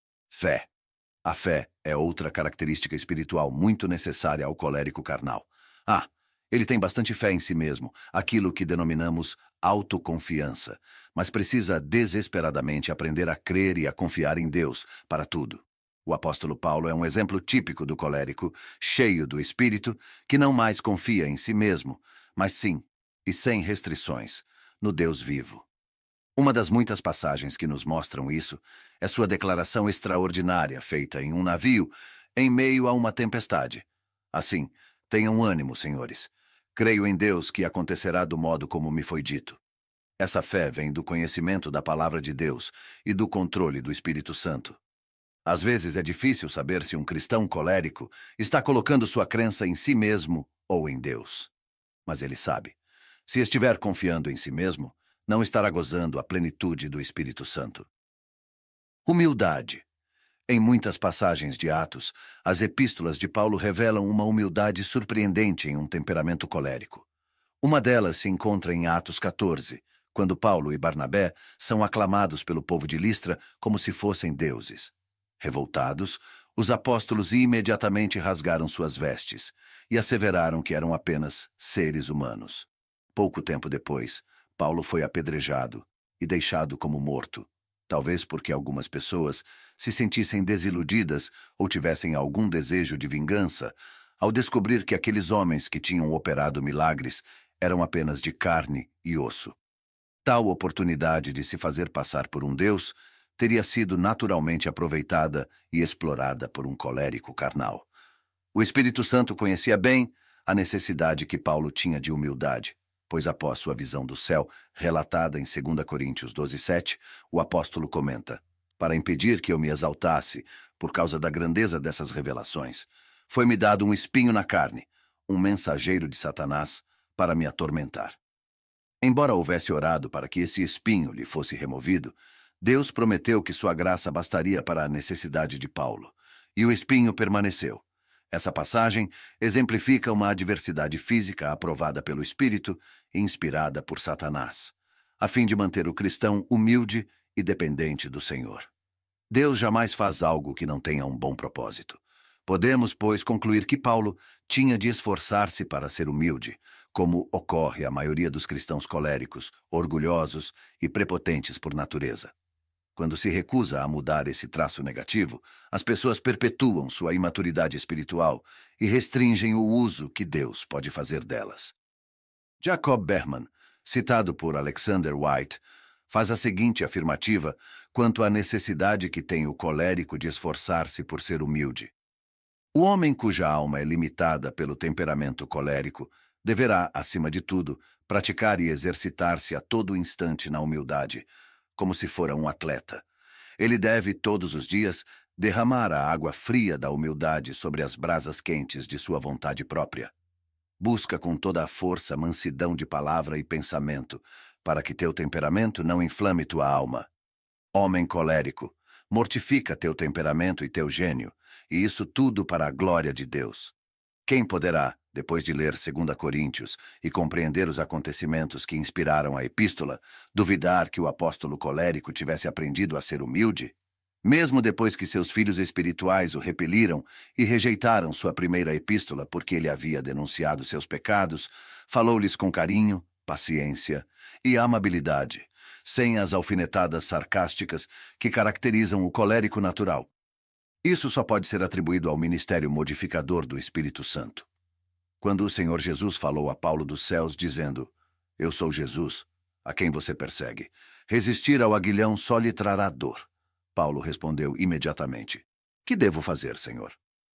Fé. A fé é outra característica espiritual muito necessária ao colérico carnal. Ele tem bastante fé em si mesmo, aquilo que denominamos autoconfiança, mas precisa desesperadamente aprender a crer e a confiar em Deus para tudo. O apóstolo Paulo é um exemplo típico do colérico, cheio do espírito, que não mais confia em si mesmo, mas sim, e sem restrições, no Deus vivo. Uma das muitas passagens que nos mostram isso é sua declaração extraordinária feita em um navio em meio a uma tempestade. Assim, tenham ânimo, senhores. Creio em Deus que acontecerá do modo como me foi dito. Essa fé vem do conhecimento da palavra de Deus e do controle do Espírito Santo. Às vezes é difícil saber se um cristão colérico está colocando sua crença em si mesmo ou em Deus. Mas ele sabe. Se estiver confiando em si mesmo, não estará gozando a plenitude do Espírito Santo. Humildade. Em muitas passagens de Atos, as epístolas de Paulo revelam uma humildade surpreendente em um temperamento colérico. Uma delas se encontra em Atos 14, quando Paulo e Barnabé são aclamados pelo povo de Listra como se fossem deuses. Revoltados, os apóstolos imediatamente rasgaram suas vestes e asseveraram que eram apenas seres humanos. Pouco tempo depois, Paulo foi apedrejado e deixado como morto, talvez porque algumas pessoas se sentissem desiludidas ou tivessem algum desejo de vingança ao descobrir que aqueles homens que tinham operado milagres eram apenas de carne e osso. Tal oportunidade de se fazer passar por um deus teria sido naturalmente aproveitada e explorada por um colérico carnal. O Espírito Santo conhecia bem a necessidade que Paulo tinha de humildade, pois após sua visão do céu, relatada em 2 Coríntios 12:7, o apóstolo comenta: para impedir que eu me exaltasse por causa da grandeza dessas revelações, foi-me dado um espinho na carne, um mensageiro de Satanás, para me atormentar. Embora houvesse orado para que esse espinho lhe fosse removido, Deus prometeu que sua graça bastaria para a necessidade de Paulo, e o espinho permaneceu. Essa passagem exemplifica uma adversidade física aprovada pelo Espírito e inspirada por Satanás, a fim de manter o cristão humilde e dependente do Senhor. Deus jamais faz algo que não tenha um bom propósito. Podemos, pois, concluir que Paulo tinha de esforçar-se para ser humilde, como ocorre à maioria dos cristãos coléricos, orgulhosos e prepotentes por natureza. Quando se recusa a mudar esse traço negativo, as pessoas perpetuam sua imaturidade espiritual e restringem o uso que Deus pode fazer delas. Jacob Berman, citado por Alexander White, faz a seguinte afirmativa quanto à necessidade que tem o colérico de esforçar-se por ser humilde. O homem cuja alma é limitada pelo temperamento colérico deverá, acima de tudo, praticar e exercitar-se a todo instante na humildade, como se fora um atleta. Ele deve, todos os dias, derramar a água fria da humildade sobre as brasas quentes de sua vontade própria. Busca com toda a força mansidão de palavra e pensamento, para que teu temperamento não inflame tua alma. Homem colérico, mortifica teu temperamento e teu gênio, e isso tudo para a glória de Deus. Quem poderá, depois de ler 2 Coríntios e compreender os acontecimentos que inspiraram a epístola, duvidar que o apóstolo colérico tivesse aprendido a ser humilde? Mesmo depois que seus filhos espirituais o repeliram e rejeitaram sua primeira epístola porque ele havia denunciado seus pecados, falou-lhes com carinho, paciência e amabilidade, sem as alfinetadas sarcásticas que caracterizam o colérico natural. Isso só pode ser atribuído ao ministério modificador do Espírito Santo. Quando o Senhor Jesus falou a Paulo dos céus, dizendo: Eu sou Jesus, a quem você persegue. Resistir ao aguilhão só lhe trará dor. Paulo respondeu imediatamente: Que devo fazer, Senhor?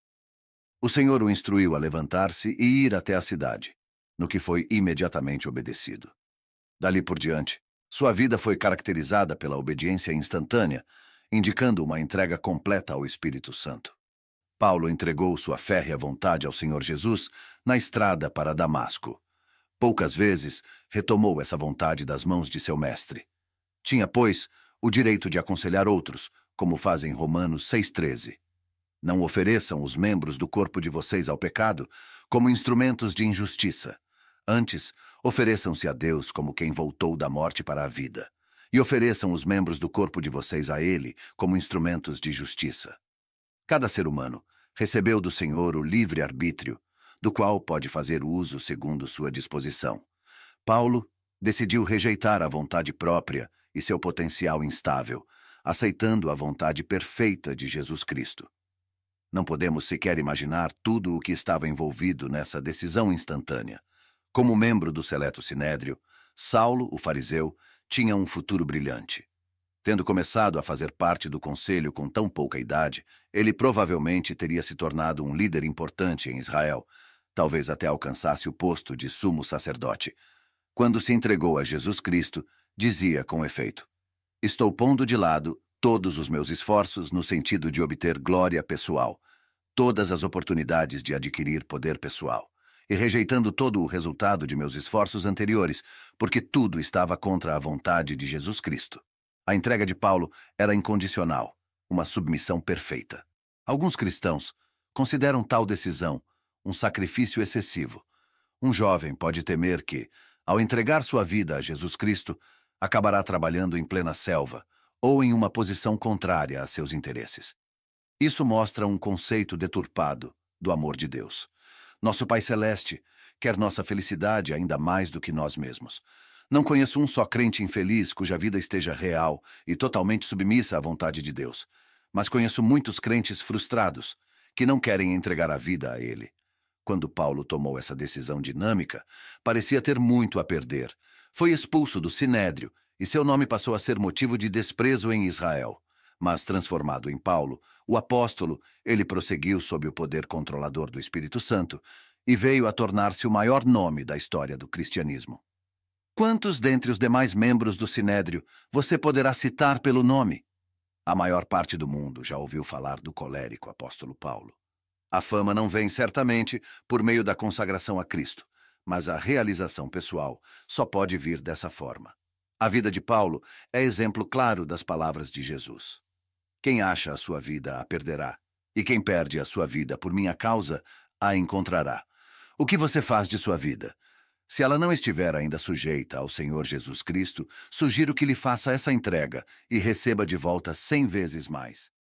O Senhor o instruiu a levantar-se e ir até a cidade, no que foi imediatamente obedecido. Dali por diante, sua vida foi caracterizada pela obediência instantânea, indicando uma entrega completa ao Espírito Santo. Paulo entregou sua férrea vontade ao Senhor Jesus na estrada para Damasco. Poucas vezes retomou essa vontade das mãos de seu mestre. Tinha, pois, o direito de aconselhar outros, como fazem Romanos 6,13. Não ofereçam os membros do corpo de vocês ao pecado como instrumentos de injustiça. Antes, ofereçam-se a Deus como quem voltou da morte para a vida, e ofereçam os membros do corpo de vocês a Ele como instrumentos de justiça. Cada ser humano recebeu do Senhor o livre-arbítrio, do qual pode fazer uso segundo sua disposição. Paulo decidiu rejeitar a vontade própria e seu potencial instável, aceitando a vontade perfeita de Jesus Cristo. Não podemos sequer imaginar tudo o que estava envolvido nessa decisão instantânea. Como membro do seleto sinédrio, Saulo, o fariseu, tinha um futuro brilhante. Tendo começado a fazer parte do conselho com tão pouca idade, ele provavelmente teria se tornado um líder importante em Israel, talvez até alcançasse o posto de sumo sacerdote. Quando se entregou a Jesus Cristo, dizia com efeito: Estou pondo de lado todos os meus esforços no sentido de obter glória pessoal, todas as oportunidades de adquirir poder pessoal, e rejeitando todo o resultado de meus esforços anteriores, porque tudo estava contra a vontade de Jesus Cristo. A entrega de Paulo era incondicional, uma submissão perfeita. Alguns cristãos consideram tal decisão um sacrifício excessivo. Um jovem pode temer que, ao entregar sua vida a Jesus Cristo, acabará trabalhando em plena selva ou em uma posição contrária a seus interesses. Isso mostra um conceito deturpado do amor de Deus. Nosso Pai Celeste quer nossa felicidade ainda mais do que nós mesmos. Não conheço um só crente infeliz cuja vida esteja real e totalmente submissa à vontade de Deus, mas conheço muitos crentes frustrados que não querem entregar a vida a Ele. Quando Paulo tomou essa decisão dinâmica, parecia ter muito a perder. Foi expulso do Sinédrio e seu nome passou a ser motivo de desprezo em Israel. Mas, transformado em Paulo, o apóstolo, ele prosseguiu sob o poder controlador do Espírito Santo e veio a tornar-se o maior nome da história do cristianismo. Quantos dentre os demais membros do Sinédrio você poderá citar pelo nome? A maior parte do mundo já ouviu falar do colérico apóstolo Paulo. A fama não vem certamente por meio da consagração a Cristo, mas a realização pessoal só pode vir dessa forma. A vida de Paulo é exemplo claro das palavras de Jesus. Quem acha a sua vida a perderá, e quem perde a sua vida por minha causa a encontrará. O que você faz de sua vida? Se ela não estiver ainda sujeita ao Senhor Jesus Cristo, sugiro que lhe faça essa entrega e receba de volta 100 vezes mais.